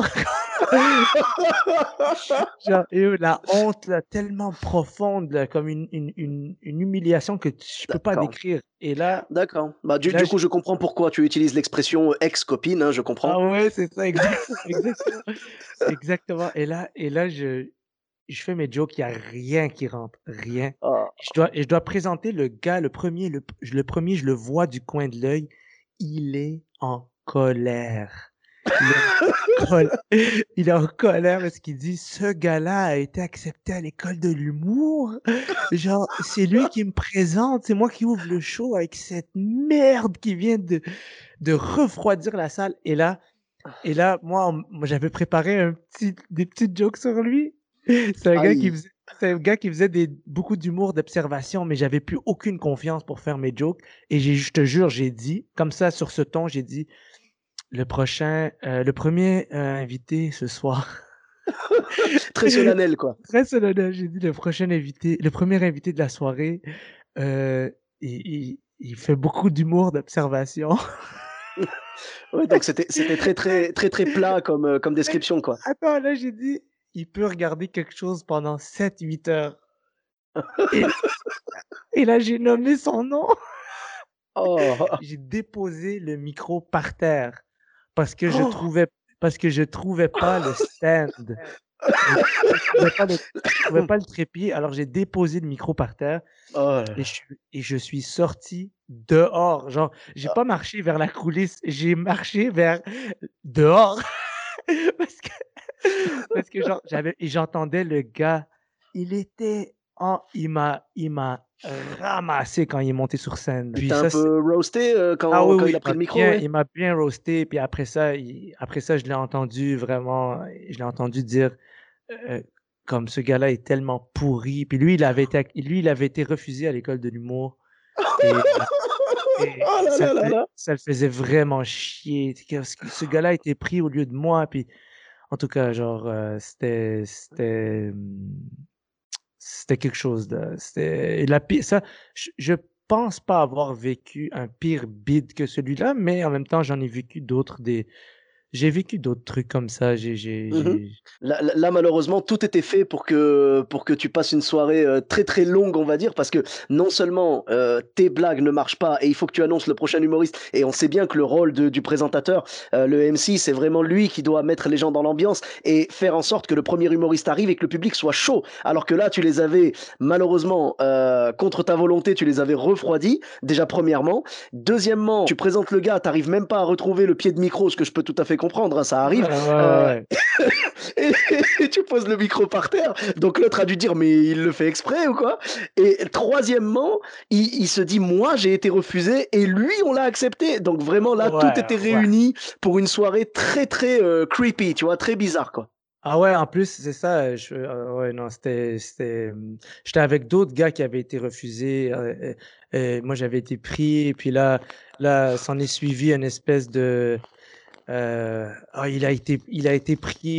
Genre et la honte là, tellement profonde là, comme une humiliation que je peux pas D'accord, décrire et là d'accord. Bah, et là du je coup, je comprends pourquoi tu utilises l'expression, ex-copine, hein, je comprends. ah ouais, c'est ça, exactement, exactement, exactement et là je fais mes jokes, il y a rien qui rentre, rien. Ah. Je dois présenter le gars, le premier, je le vois du coin de l'œil, il est en colère. Il est en col il est en colère parce qu'il dit: «Ce gars-là a été accepté à l'école de l'humour, genre, c'est lui qui me présente, c'est moi qui ouvre le show avec cette merde qui vient de refroidir la salle» et là, moi, j'avais préparé des petites jokes sur lui. C'est un gars qui Aïe. faisait C'est un gars qui faisait beaucoup d'humour, d'observation, mais j'avais plus aucune confiance pour faire mes jokes. Et je te jure, j'ai dit, comme ça, sur ce ton, j'ai dit, le premier invité ce soir, Très solennel, quoi. très solennel, j'ai dit, le premier invité de la soirée, euh, il fait beaucoup d'humour, d'observation. Ouais, donc c'était très, très, très, très plat comme description, quoi. Attends, là, j'ai dit, il peut regarder quelque chose pendant 7 8 heures. Et, et là, j'ai nommé son nom. Oh! J'ai déposé le micro par terre parce que je Oh! trouvais parce que je trouvais pas le stand. Je trouvais pas le trépied, alors j'ai déposé le micro par terre Oh là là. et je suis sorti dehors. Genre, j'ai pas marché vers la coulisse, j'ai marché vers dehors parce que parce que genre j'entendais le gars, il m'a ramassé quand il est monté sur scène. Il Puis t'a un ça peu roasté, Ah quand oui, quand oui, il a pris le micro, ouais? il m'a bien roasté, puis après ça, je l'ai entendu vraiment, je l'ai entendu dire, heu, comme: «Ce gars-là est tellement pourri», puis lui, il avait été refusé à l'école de l'humour et Oh là là là là! ça le faisait vraiment chier. Ce gars-là a été pris au lieu de moi, puis en tout cas, genre, c'était quelque chose de c'était la pi ça je pense pas avoir vécu un pire bide que celui-là, mais en même temps, j'ai vécu d'autres trucs comme ça. Mmh. Là, malheureusement, tout était fait pour que tu passes une soirée, très, très longue, on va dire, parce que non seulement, tes blagues ne marchent pas et il faut que tu annonces le prochain humoriste et on sait bien que le rôle du présentateur, le MC, c'est vraiment lui qui doit mettre les gens dans l'ambiance et faire en sorte que le premier humoriste arrive et que le public soit chaud. Alors que là, tu les avais malheureusement, contre ta volonté, tu les avais refroidis, déjà premièrement. Deuxièmement, tu présentes le gars, tu arrives même pas à retrouver le pied de micro, ce que je peux tout à fait comprendre, hein, ça arrive. Ouais, ouais, ouais, Heu ouais. et et tu poses le micro par terre. Donc l'autre a dû dire: «Mais il le fait exprès ou quoi?» Et troisièmement, il se dit: «Moi, j'ai été refusé et lui, on l'a accepté». Donc vraiment là, tout Ouais, était ouais. réuni pour une soirée très, très, creepy, tu vois? Très bizarre, quoi. Ah ouais, en plus, c'est ça, ouais, non, j'étais avec d'autres gars qui avaient été refusés, moi, j'avais été pris et puis là, s'en est suivi une espèce de, il a été pris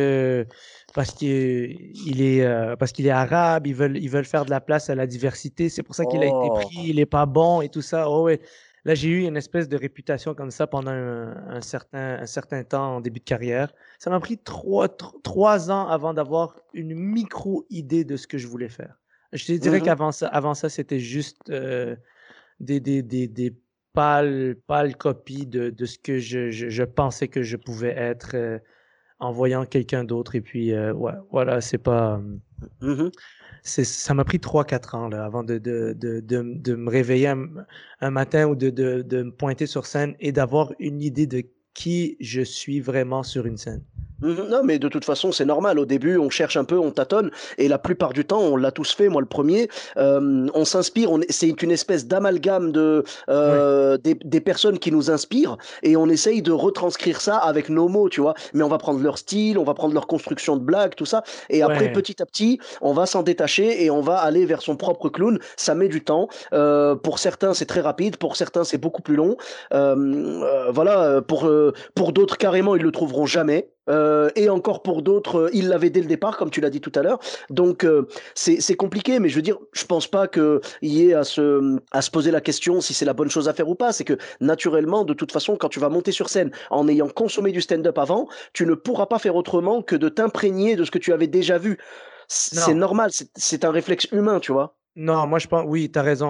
parce qu'il est arabe, ils veulent faire de la place à la diversité, c'est pour ça qu'il a été pris, Oh! il est pas bon et tout ça. Oh ouais, là, j'ai eu une espèce de réputation comme ça pendant un certain temps en début de carrière. Ça m'a pris 3 ans avant d'avoir une micro-idée de ce que je voulais faire. Je te dirais Mmh. avant ça, c'était juste, des pâles copies de ce que je pensais que je pouvais être, en voyant quelqu'un d'autre et puis, ouais, voilà, c'est pas, Mmh. ça m'a pris 3 4 ans là, avant de me réveiller un matin ou de me pointer sur scène et d'avoir une idée de qui je suis vraiment sur une scène. Non, mais de toute façon, c'est normal. Au début, on cherche un peu, on tâtonne, et la plupart du temps, on l'a tous fait, moi le premier. On s'inspire, c'est une espèce d'amalgame Ouais, des personnes qui nous inspirent, et on essaye de retranscrire ça avec nos mots, tu vois. Mais on va prendre leur style, on va prendre leur construction de blague, tout ça, et après, ouais, petit à petit, on va s'en détacher et on va aller vers son propre clown. Ça met du temps. Pour certains, c'est très rapide, pour certains, c'est beaucoup plus long. Voilà, pour d'autres, carrément, ils le trouveront jamais. Et encore pour d'autres, ils l'avaient dès le départ, comme tu l'as dit tout à l'heure. Donc c'est compliqué, mais je veux dire, je pense pas qu'il y ait à se poser la question si c'est la bonne chose à faire ou pas. C'est que naturellement, de toute façon, quand tu vas monter sur scène en ayant consommé du stand-up avant, tu ne pourras pas faire autrement que de t'imprégner de ce que tu avais déjà vu. C'est non, normal, c'est un réflexe humain, tu vois. non, moi je pense oui, tu as raison,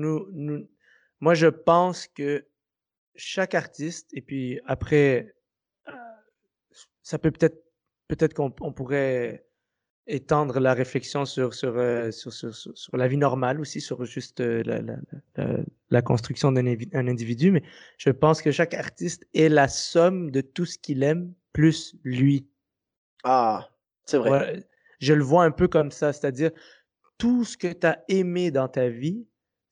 moi je pense que chaque artiste et puis après, heu, ça peut-être qu'on pourrait étendre la réflexion sur la vie normale aussi, sur juste, la construction un individu, mais je pense que chaque artiste est la somme de tout ce qu'il aime plus lui. Ah, c'est vrai. Voilà, je le vois un peu comme ça, c'est-à-dire tout ce que tu as aimé dans ta vie,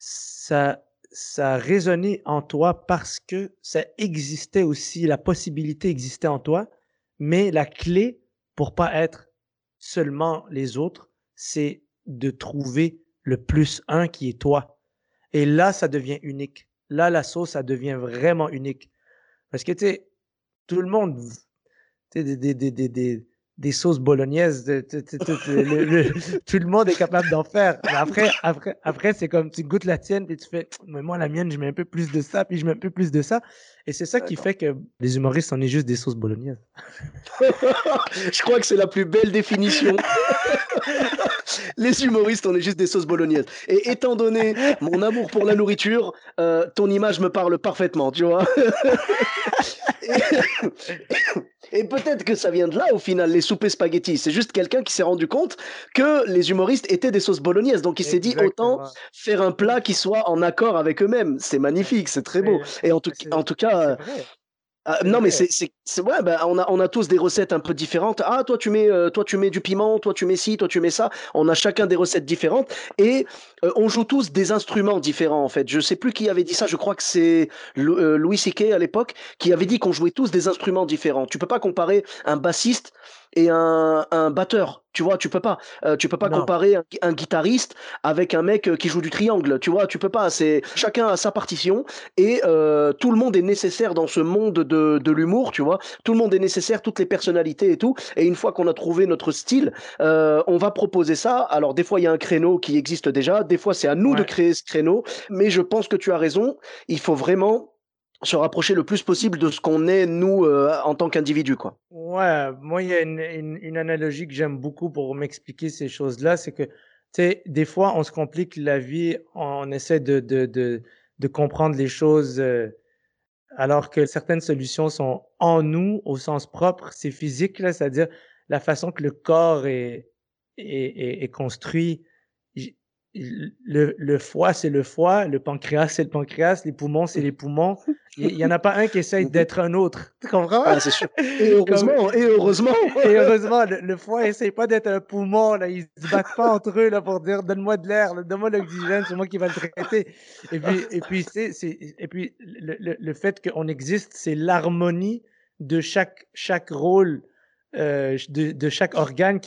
ça a résonné en toi parce que ça existait aussi, la possibilité existait en toi, mais la clé pour pas être seulement les autres, c'est de trouver le plus un qui est toi. Et là, ça devient unique. Là, la sauce, ça devient vraiment unique. Parce que, tu sais, tout le monde, tu sais, des sauces bolognaises, tout le monde est capable d'en faire. Mais après, c'est comme tu goûtes la tienne, puis tu fais, mais moi, la mienne, je mets un peu plus de ça, puis je mets un peu plus de ça. Et c'est ça qui D'accord. fait que les humoristes, on est juste des sauces bolognaises. Je crois que c'est la plus belle définition. Les humoristes, on est juste des sauces bolognaises. Et étant donné mon amour pour la nourriture, ton image me parle parfaitement, tu vois. Et, et peut-être que ça vient de là, au final, les soupers spaghettis. C'est juste quelqu'un qui s'est rendu compte que les humoristes étaient des sauces bolognaises. Donc il s'est dit autant Exactement. faire un Mais, plat qui soit en accord avec eux-mêmes. C'est mais, magnifique, c'est très beau. mais, Et mais en tout c'est cas, vrai. C'est non, mais vrai. ouais, bah, on a tous des recettes un peu différentes. Ah, toi, tu mets du piment, toi, tu mets ci, toi, tu mets ça. On a chacun des recettes différentes et on joue tous des instruments différents, en fait. Je sais plus qui avait dit ça. Je crois que c'est Louis C.K. à l'époque qui avait dit qu'on jouait tous des instruments différents. Tu peux pas comparer un bassiste et un batteur. Tu vois, tu peux pas Non. comparer un guitariste avec un mec qui joue du triangle. Tu vois, tu peux pas. C'est chacun a sa partition et tout le monde est nécessaire dans ce monde de l'humour, tu vois. Tout le monde est nécessaire, toutes les personnalités et tout. Et une fois qu'on a trouvé notre style, on va proposer ça. Alors des fois, il y a un créneau qui existe déjà. Des fois, c'est à nous de Ouais. créer ce créneau. Mais je pense que tu as raison. Il faut vraiment se rapprocher le plus possible de ce qu'on est, nous, en tant qu'individu, quoi. Ouais, moi, il y a une analogie que j'aime beaucoup pour m'expliquer ces choses-là, c'est que, tu sais, des fois, on se complique la vie, on essaie de comprendre les choses, alors que certaines solutions sont en nous, au sens propre, c'est physique, là, c'est-à-dire la façon que le corps est construit. J- le foie, c'est le foie, le pancréas, c'est le pancréas, les poumons, c'est les poumons. Il y en a pas un qui essaye Mhm. d'être un autre. Tu comprends? Ah, c'est sûr. Comme, Et heureusement. et heureusement, le foie essaye pas d'être un poumon, là. Ils se battent pas entre eux, là, pour dire, donne-moi de l'air, là, donne-moi l'oxygène, c'est moi qui va le traiter. Et puis, le fait qu'on existe, c'est l'harmonie de chaque rôle, de chaque organe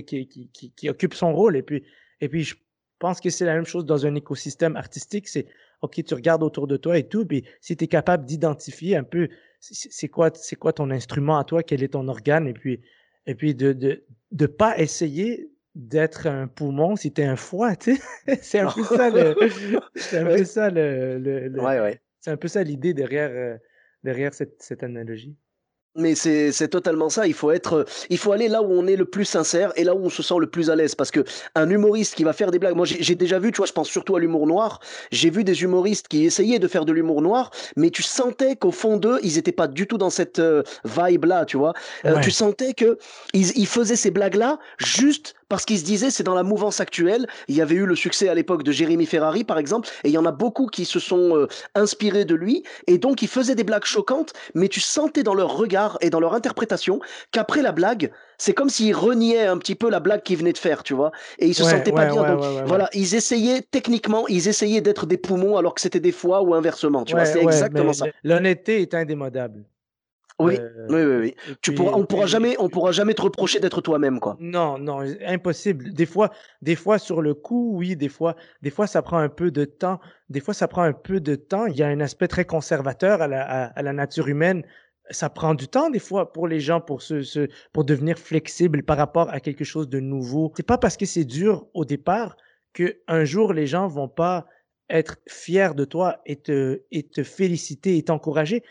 qui occupe son rôle. Et puis, je pense que c'est la même chose dans un écosystème artistique. C'est, OK, tu regardes autour de toi et tout, puis si tu es capable d'identifier un peu c'est quoi ton instrument à toi, quel est ton organe, et puis de pas essayer d'être un poumon si tu es un foie, tu sais. C'est un Non. peu ça c'est un peu Ouais, ça ouais, ouais. c'est un peu ça l'idée derrière, derrière cette analogie. Mais c'est totalement ça. Il faut aller là où on est le plus sincère et là où on se sent le plus à l'aise. Parce que un humoriste qui va faire des blagues, moi j'ai déjà vu, tu vois, je pense surtout à l'humour noir. J'ai vu des humoristes qui essayaient de faire de l'humour noir, mais tu sentais qu'au fond d'eux, ils étaient pas du tout dans cette vibe-là, tu vois. Tu Ouais, sentais que ils faisaient ces blagues-là juste parce qu'ils se disaient c'est dans la mouvance actuelle. Il y avait eu le succès à l'époque de Jérémy Ferrari, par exemple, et il y en a beaucoup qui se sont inspirés de lui, et donc ils faisaient des blagues choquantes mais tu sentais dans leur regard et dans leur interprétation qu'après la blague, c'est comme s'ils reniaient un petit peu la blague qu'ils venaient de faire, tu vois, et ils se ouais, sentaient pas ouais, bien. ouais, Donc ouais, ouais, ouais. voilà, ils essayaient techniquement, ils essayaient d'être des poumons alors que c'était des foies ou inversement, tu vois, Ouais, c'est ouais, exactement mais ça. l'honnêteté est indémodable. Oui, oui, oui, oui. Et puis, On pourra jamais te reprocher d'être toi-même, quoi. non, non, impossible. Des fois sur le coup, oui, des fois ça prend un peu de temps. Des fois ça prend un peu de temps. Il y a un aspect très conservateur à la nature humaine. Ça prend du temps des fois pour les gens pour devenir flexible par rapport à quelque chose de nouveau. C'est pas parce que c'est dur au départ que un jour les gens vont pas être fiers de toi et te féliciter et t'encourager.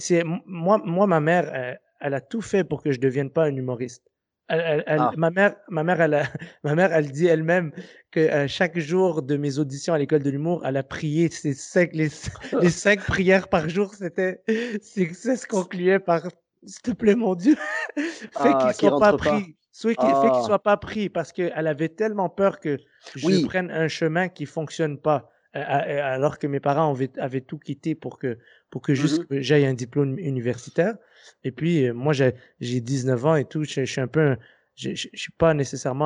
Moi, ma mère, elle a tout fait pour que je devienne pas un humoriste. Ah, Ma mère, elle a ma mère, elle dit elle-même que, chaque jour de mes auditions à l'école de l'humour, elle a prié ces 5 les 5 prières par jour, ça se concluait par: «S'il te plaît, mon Dieu, fais ah, qu'ils qui soient pas rentre pas. pris, fais qu'ils Ah, soient pas pris», parce qu'elle avait tellement peur que je oui. prenne un chemin qui fonctionne pas, alors que mes parents avaient tout quitté pour que juste Mhm. que j'aille un diplôme universitaire. Et puis, moi, j'ai 19 ans et tout, je suis un peu je suis pas nécessairement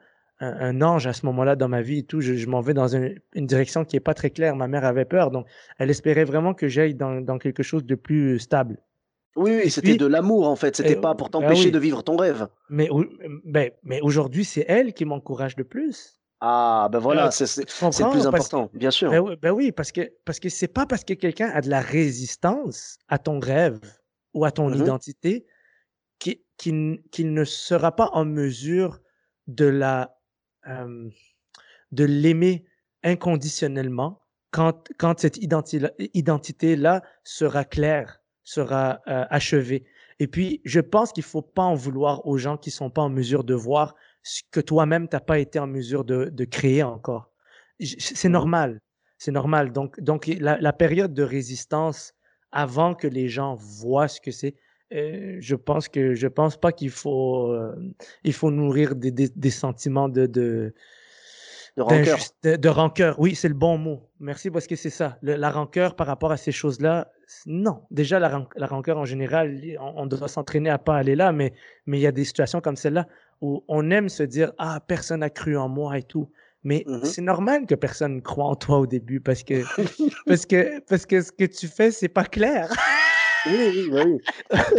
un ange à ce moment-là dans ma vie et tout. Je m'en vais dans une direction qui est pas très claire. Ma mère avait peur, donc elle espérait vraiment que j'aille dans quelque chose de plus stable. Oui, oui, Et c'était puis, de l'amour, en fait, c'était pas pour bah t'empêcher de oui, vivre ton rêve. mais aujourd'hui, c'est elle qui m'encourage le plus. Ah, ben voilà, Tu c'est le comprends? plus important, bien sûr. Ben oui, parce que c'est pas parce que quelqu'un a de la résistance à ton rêve ou à ton Mmh. identité qu'il ne sera pas en mesure de la, hem, de l'aimer inconditionnellement quand cette identité-là sera claire, sera, achevée. Et puis, je pense qu'il faut pas en vouloir aux gens qui sont pas en mesure de voir ce que toi-même tu as pas été en mesure de créer encore. C'est Mmh. normal, c'est normal. Donc la période de résistance avant que les gens voient ce que c'est, je pense pas qu'il faut, il faut nourrir des sentiments De rancœur. de rancœur. Oui, c'est le bon mot. Merci parce que c'est ça. La rancœur par rapport à ces choses-là, non. Déjà, la rancœur en général, on doit s'entraîner à pas aller là, mais il y a des situations comme celle-là où on aime se dire, ah, personne n'a cru en moi et tout. Mais Mmh. c'est normal que personne croit en toi au début parce que ce que tu fais, c'est pas clair. Oui, oui, bah, oui.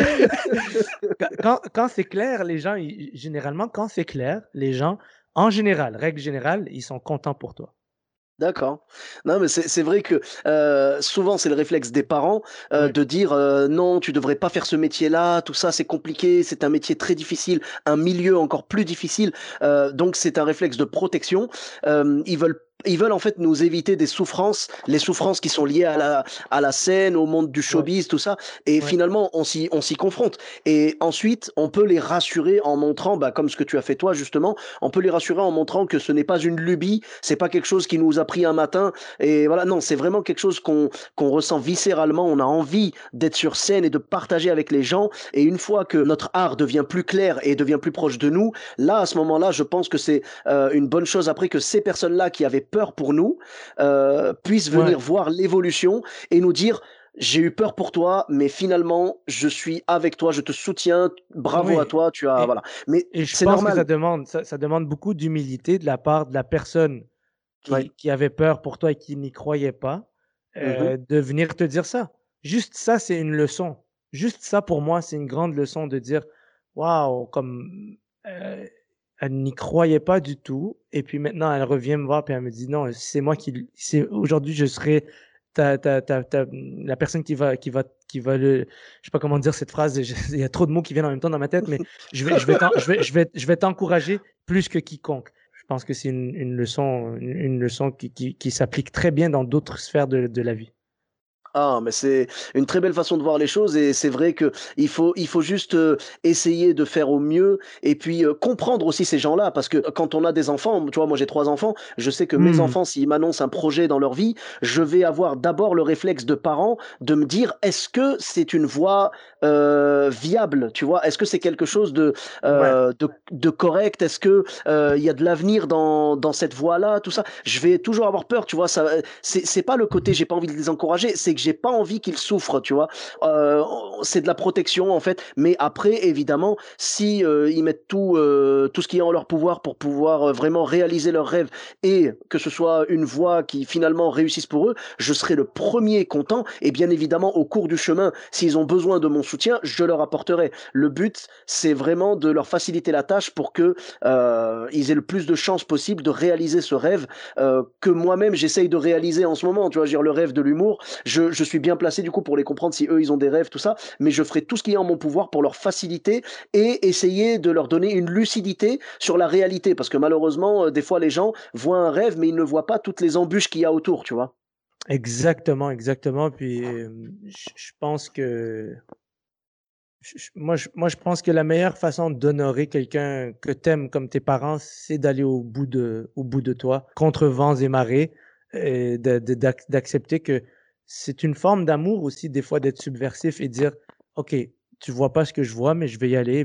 Quand c'est clair, les gens, généralement, quand c'est clair, les gens, en général, règle générale, ils sont contents pour toi. D'accord. Non, mais c'est vrai que, souvent, c'est le réflexe des parents, Oui. de dire, «Non, tu devrais pas faire ce métier-là, tout ça, c'est compliqué, c'est un métier très difficile, un milieu encore plus difficile». Donc c'est un réflexe de protection. Ils veulent en fait nous éviter des souffrances, les souffrances qui sont liées à la scène, au monde du Ouais, showbiz, tout ça, et ouais. finalement on s'y confronte et ensuite on peut les rassurer en montrant, bah, comme ce que tu as fait toi justement, on peut les rassurer en montrant que ce n'est pas une lubie, c'est pas quelque chose qui nous a pris un matin et voilà, non, c'est vraiment quelque chose qu'on ressent viscéralement. On a envie d'être sur scène et de partager avec les gens. Et une fois que notre art devient plus clair et devient plus proche de nous, là, à ce moment-là, je pense que c'est une bonne chose après que ces personnes-là qui avaient peur pour nous puissent Ouais. venir voir l'évolution et nous dire j'ai eu peur pour toi, mais finalement, je suis avec toi, je te soutiens, bravo à Oui, toi, tu as, et voilà. Mais et je c'est pense que normal. ça demande beaucoup d'humilité de la part de la personne Ouais. qui avait peur pour toi et qui n'y croyait pas, Mhm. de venir te dire ça. Juste ça, c'est une leçon. Juste ça, pour moi, c'est une grande leçon de dire: «Waouh!» comme, elle n'y croyait pas du tout et puis maintenant elle revient me voir puis elle me dit: «Non, c'est moi qui l c'est aujourd'hui je serai la personne qui va le» je sais pas comment dire cette phrase, il y a trop de mots qui viennent en même temps dans ma tête, mais je vais t'encourager plus que quiconque. Je pense que c'est une leçon qui s'applique très bien dans d'autres sphères de la vie. Ah, mais c'est une très belle façon de voir les choses et c'est vrai que il faut juste, essayer de faire au mieux et puis, comprendre aussi ces gens-là parce que quand on a des enfants, tu vois, moi j'ai 3 enfants, je sais que mes Mmh. enfants, s'ils m'annoncent un projet dans leur vie, je vais avoir d'abord le réflexe de parent de me dire: «Est-ce que c'est une voie, viable?» Tu vois? Est-ce que c'est quelque chose Ouais, de correct? Est-ce que, il y a de l'avenir dans cette voie-là? Tout ça. Je vais toujours avoir peur, tu vois? Ça, c'est pas le côté j'ai pas envie de les encourager, c'est que j'ai pas envie qu'ils souffrent, tu vois? Heu, c'est de la protection, en fait, mais après, évidemment, si, ils mettent tout ce qui est en leur pouvoir pour pouvoir, vraiment réaliser leurs rêves et que ce soit une voie qui finalement réussisse pour eux, je serai le premier content et bien évidemment, au cours du chemin, s'ils ont besoin de mon soutien, je leur apporterai. Le but, c'est vraiment de leur faciliter la tâche pour que, ils aient le plus de chances possible de réaliser ce rêve que moi-même j'essaye de réaliser en ce moment. Tu vois, je veux dire, le rêve de l'humour, je suis bien placé du coup pour les comprendre si eux ils ont des rêves, tout ça, mais je ferai tout ce qui est en mon pouvoir pour leur faciliter et essayer de leur donner une lucidité sur la réalité. Parce que malheureusement, des fois les gens voient un rêve, mais ils ne voient pas toutes les embûches qu'il y a autour, tu vois. exactement, exactement. Puis, je pense que moi, je pense que la meilleure façon d'honorer quelqu'un que t'aimes comme tes parents, c'est d'aller au bout de toi, contre vents et marées, et d'accepter que c'est une forme d'amour aussi, des fois, d'être subversif et dire: «OK, tu vois pas ce que je vois, mais je vais y aller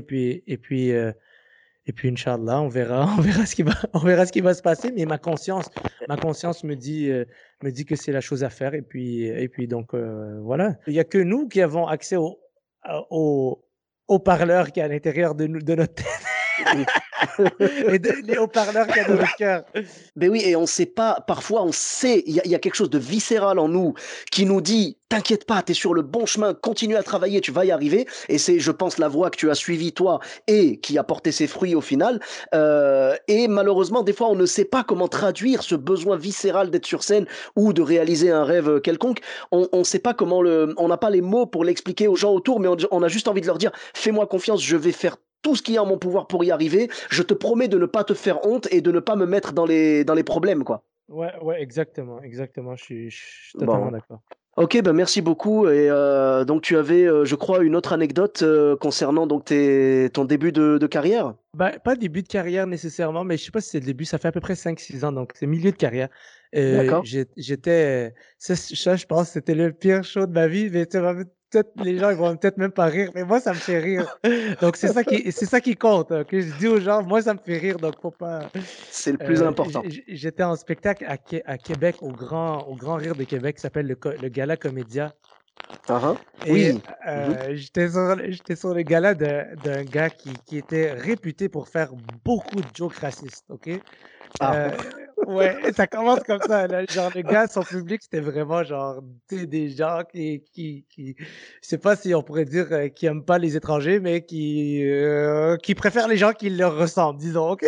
et puis inch'Allah, on verra on verra ce qui va se passer, mais ma conscience me dit que c'est la chose à faire et puis donc voilà. Il y a que nous qui avons accès au haut-parleur qui est à l'intérieur de nous de notre tête. Et les haut-parleurs qu'il y a dans notre cœur. Ben oui, et on sait pas, parfois on sait, il y a quelque chose de viscéral en nous qui nous dit, t'inquiète pas, t'es sur le bon chemin, continue à travailler, tu vas y arriver. Et c'est, je pense, la voie que tu as suivie toi et qui a porté ses fruits au final. Et malheureusement, des fois, on ne sait pas comment traduire ce besoin viscéral d'être sur scène ou de réaliser un rêve quelconque. On sait pas comment on n'a pas les mots pour l'expliquer aux gens autour, mais on a juste envie de leur dire, fais-moi confiance, je vais faire tout ce qui est en mon pouvoir pour y arriver. Je te promets de ne pas te faire honte et de ne pas me mettre dans les problèmes, quoi. Ouais, ouais, exactement, exactement. Je suis totalement Bon. d'accord. Ok, ben merci beaucoup. Et donc tu avais, je crois, une autre anecdote concernant donc ton début de carrière. Ben, pas début de carrière nécessairement, mais je sais pas si c'est le début. Ça fait à peu près 5 6 ans, donc c'est milieu de carrière. D'accord. J'étais. Ça, je pense, que c'était le pire show de ma vie. Mais peut-être les gens ils vont peut-être même pas rire, mais moi, ça me fait rire. Donc c'est ça qui compte. Que je dis aux gens, moi, ça me fait rire, donc faut pas. C'est le plus important. J'étais en spectacle à Québec, au Grand Rire de Québec, qui s'appelle le Gala Comédia. Ah, ah. Et Oui. Mhm. j'étais sur le gala d'un gars qui était réputé pour faire beaucoup de jokes racistes, OK? Ah. Ouais, et ça commence comme ça, là, genre le gars, son public, c'était vraiment genre, tu sais, des gens je sais pas si on pourrait dire, qui aiment pas les étrangers, mais qui préfèrent les gens qui leur ressemblent, disons, OK?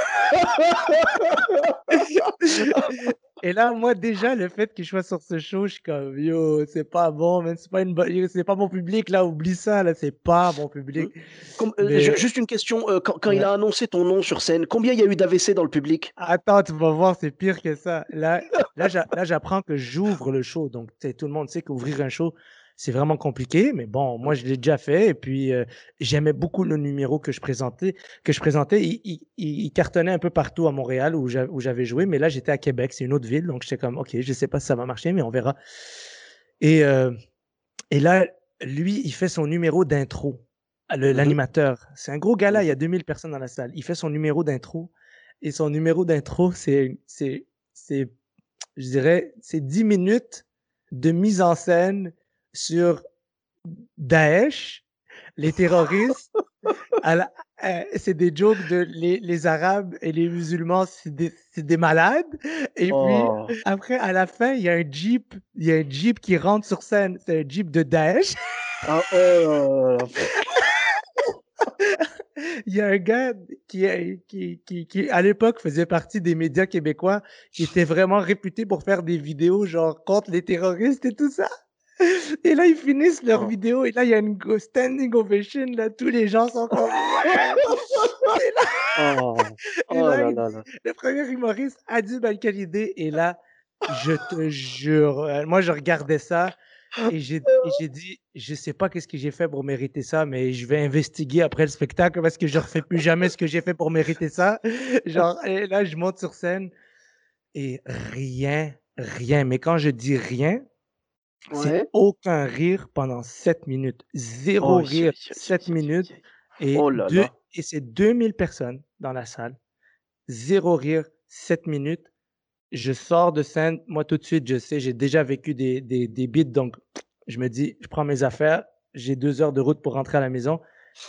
Et là, moi, déjà, le fait que je sois sur ce show, je suis comme: «Yo, c'est pas bon, man, c'est pas mon public, là, oublie ça, là, c'est pas mon Hmm. public». Mais Juste une question. Quand il ouais. a annoncé ton nom sur scène, combien il y a eu d'AVC dans le public? Attends, tu vas voir, c'est pire que ça. Là, j'apprends que j'ouvre le show, donc tu sais, tout le monde sait qu'ouvrir un show, c'est vraiment compliqué, mais bon, moi, je l'ai déjà fait et puis, j'aimais beaucoup le numéro que je présentais. Il cartonnait un peu partout à Montréal où j'avais joué, mais là, j'étais à Québec, c'est une autre ville, donc j'étais comme: «OK, je sais pas si ça va marcher, mais on verra». Et et là, lui, il fait son numéro d'intro, Mhm, l'animateur. C'est un gros gala, il y a mhm. 2000 personnes dans la salle. Il fait son numéro d'intro et son numéro d'intro, c'est je dirais, c'est 10 minutes de mise en scène sur Daesh, les terroristes, c'est des jokes de les Arabes et les musulmans, c'est des malades. Et puis Oh. après, à la fin, il y a un Jeep qui rentre sur scène. C'est un Jeep de Daesh. Ah, oh là là. Il y a un gars qui, à l'époque, faisait partie des médias québécois, qui était vraiment réputé pour faire des vidéos genre contre les terroristes et tout ça. Et là, ils finissent leur Oh. vidéo et là, il y a une standing ovation. Là, tous les gens sont comme ouais. Et là, Oh. et Oh là, là là là. le premier humoriste, Adib Al-Khalidé, est là. Je te jure, moi, je regardais ça et j'ai dit, je sais pas qu'est-ce que j'ai fait pour mériter ça, mais je vais investiguer après le spectacle parce que je refais plus jamais ce que j'ai fait pour mériter ça. Genre, et là, je monte sur scène et rien, rien. Mais quand je dis rien, c'est Ouais. aucun rire pendant 7 minutes. Oh, Zéro aïe, rire, aïe, aïe, 7 aïe, aïe, minutes aïe. et Oh là là. c'est 2000 personnes dans la salle. Zéro rire, 7 minutes. Je sors de scène, moi tout de suite, je sais, j'ai déjà vécu des beats, donc je me dis, je prends mes affaires, j'ai 2 heures de route pour rentrer à la maison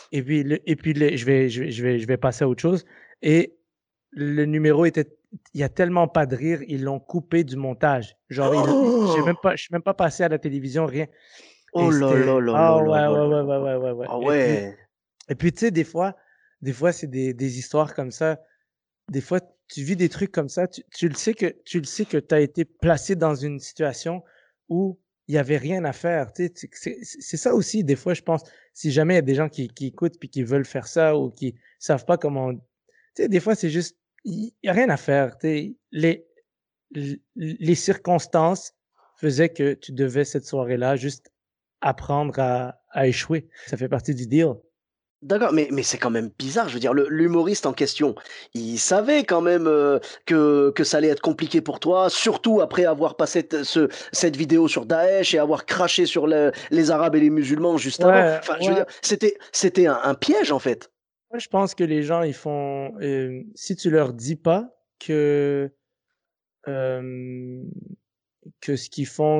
je vais passer à autre chose. Et le numéro était il y a tellement pas de rire, ils l'ont coupé du montage. Genre, Oh, je suis même pas passé à la télévision, rien. oh Et là là c'était là là ah là ouais, là ouais, là ouais, là ouais, là. ouais, ouais, ouais. Ah Et puis ouais. et puis tu sais, des fois, c'est des histoires comme ça. Des fois, tu vis des trucs comme ça, tu le sais que tu as été placé dans une situation où il y avait rien à faire, tu sais? C'est ça aussi, des fois, je pense, si jamais il y a des gens qui écoutent puis qui veulent faire ça ou qui savent pas comment tu sais, des fois, c'est juste, il y a rien à faire, tu sais? Les circonstances faisaient que tu devais cette soirée-là juste apprendre à échouer. Ça fait partie du deal. D'accord, mais c'est quand même bizarre. Je veux dire, l'humoriste en question, il savait quand même que ça allait être compliqué pour toi, surtout après avoir passé cette vidéo sur Daesh et avoir craché sur les Arabes et les musulmans juste avant. Ouais, Enfin, je veux ouais. dire, c'était un piège en fait. Moi, je pense que les gens, ils font, si tu leur dis pas que, hem, que ce qu'ils font,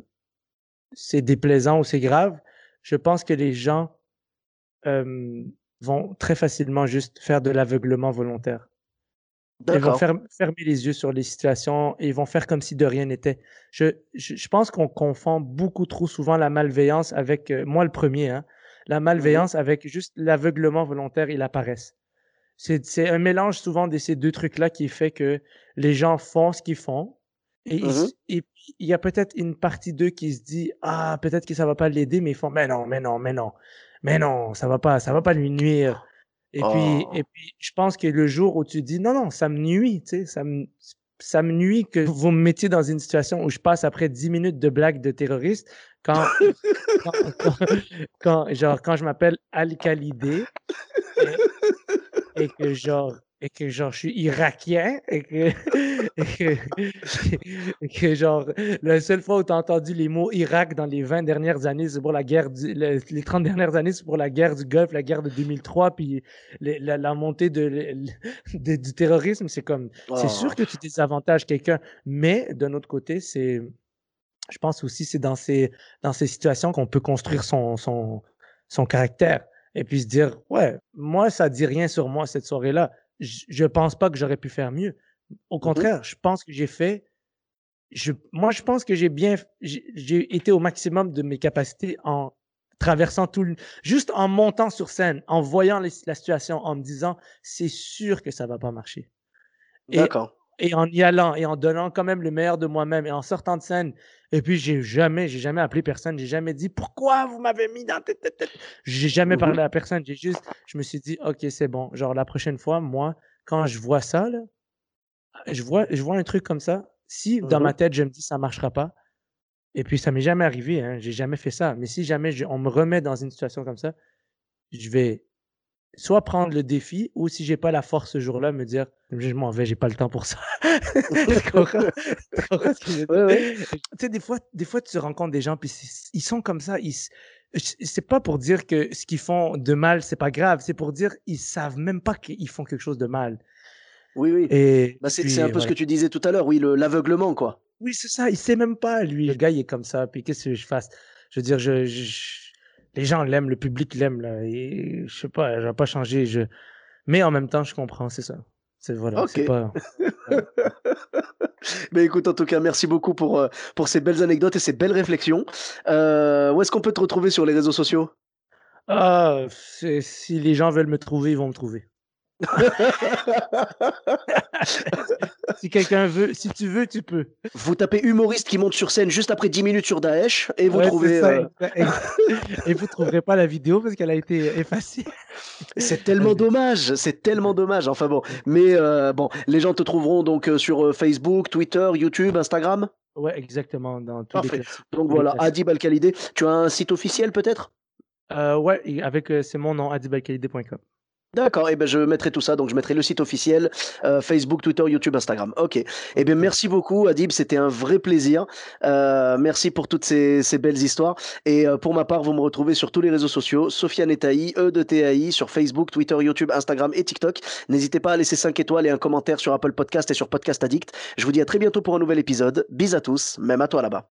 c'est déplaisant ou c'est grave, je pense que les gens, vont très facilement juste faire de l'aveuglement volontaire. Ils vont D'accord. fermer les yeux sur les situations et ils vont faire comme si de rien n'était. Je pense qu'on confond beaucoup trop souvent la malveillance avec, moi le premier, hein, la Mmh. malveillance avec juste l'aveuglement volontaire et la paresse. C'est un mélange souvent de ces 2 trucs-là qui fait que les gens font ce qu'ils font Mmh. et puis il y a peut-être une partie d'eux qui se dit: «Ah, peut-être que ça va pas l'aider», mais ils font: «Mais non, mais non, mais non, mais non, ça va pas lui nuire». Oh. Et puis je pense que le jour où tu dis: «Non, non, ça me nuit», tu sais, ça me nuit que vous me mettiez dans une situation où je passe après 10 minutes de blagues de terroristes quand quand quand quand je m'appelle Al-Khalidé et et que genre je suis irakien et que et que et que genre la seule fois où tu as entendu les mots Irak dans les 20 dernières années, c'est pour la guerre du les 30 dernières années, c'est pour la guerre du Golfe, la guerre de 2003 puis la montée du terrorisme. C'est comme c'est sûr Oh. que tu désavantages quelqu'un, mais d'un autre côté, c'est je pense aussi c'est dans ces situations qu'on peut construire son caractère et puis se dire: «Ouais, moi ça dit rien sur moi cette soirée-là. Je pense pas que j'aurais pu faire mieux. Au Mmh. contraire, je pense que j'ai fait je pense que j'ai été au maximum de mes capacités en traversant tout le juste en montant sur scène, en voyant la situation, en me disant: "C'est sûr que ça va pas marcher"». Et D'accord. et en y allant et en donnant quand même le meilleur de moi-même et en sortant de scène et puis j'ai jamais appelé personne, j'ai jamais dit: «Pourquoi vous m'avez mis dans tel, tel, tel». J'ai jamais Mmh. parlé à personne, je me suis dit: «OK, c'est bon, genre la prochaine fois, moi, quand je vois ça là, je vois un truc comme ça, si dans Mmh. ma tête je me dis: "Ça marchera pas"» et puis ça m'est jamais arrivé, hein, j'ai jamais fait ça, mais si jamais on me remet dans une situation comme ça, je vais soit prendre le défi ou si j'ai pas la force ce jour-là, me dire: «Je m'en vais, j'ai pas le temps pour ça». Tu comprends? Tu comprends ce que je veux dire? Ouais, ouais. Tu sais, des fois, tu rencontres des gens, puis ils sont comme ça, c'est pas pour dire que ce qu'ils font de mal, c'est pas grave, c'est pour dire ils savent même pas qu'ils font quelque chose de mal Oui, oui. et Bah, c'est un puis peu ce voilà. que tu disais tout à l'heure, oui, le l'aveuglement, quoi. Oui, c'est ça, il sait même pas lui. Le gars, il est comme ça, puis qu'est-ce que je fasse? Je veux dire, les gens l'aiment, le public l'aime là et je sais pas, je vais pas changer, mais en même temps, je comprends, c'est ça. C'est voilà, c'est OK. pas ouais. Mais écoute, en tout cas, merci beaucoup pour ces belles anecdotes et ces belles réflexions. Où est-ce qu'on peut te retrouver sur les réseaux sociaux? Ah, c'est si les gens veulent me trouver, ils vont me trouver. Si quelqu'un veut si tu veux, tu peux. Vous tapez humoriste qui monte sur scène juste après 10 minutes sur Daesh et vous Ouais, c'est trouvez, ça, et vous trouverez pas la vidéo parce qu'elle a été effacée. c'est La tellement vid dommage, c'est tellement dommage. Enfin bon, mais bon, les gens te trouveront donc, sur, Facebook, Twitter, YouTube, Instagram? Ouais, exactement, dans Parfait. Donc tous les voilà, classiques. Hadib Al-Khalidé. Tu as un site officiel peut-être? Ouais et avec, c'est mon nom, adibalkalidé.com. D'accord, et ben je mettrai tout ça, donc je mettrai le site officiel, Facebook, Twitter, YouTube, Instagram. OK. Eh bien OK. merci beaucoup Hadib, c'était un vrai plaisir. Merci pour toutes ces belles histoires et pour ma part, vous me retrouvez sur tous les réseaux sociaux, Sofiane Etaï, E de TAI, sur Facebook, Twitter, YouTube, Instagram et TikTok. N'hésitez pas à laisser 5 étoiles et un commentaire sur Apple Podcast et sur Podcast Addict. Je vous dis à très bientôt pour un nouvel épisode. Bis à tous, même à toi là-bas.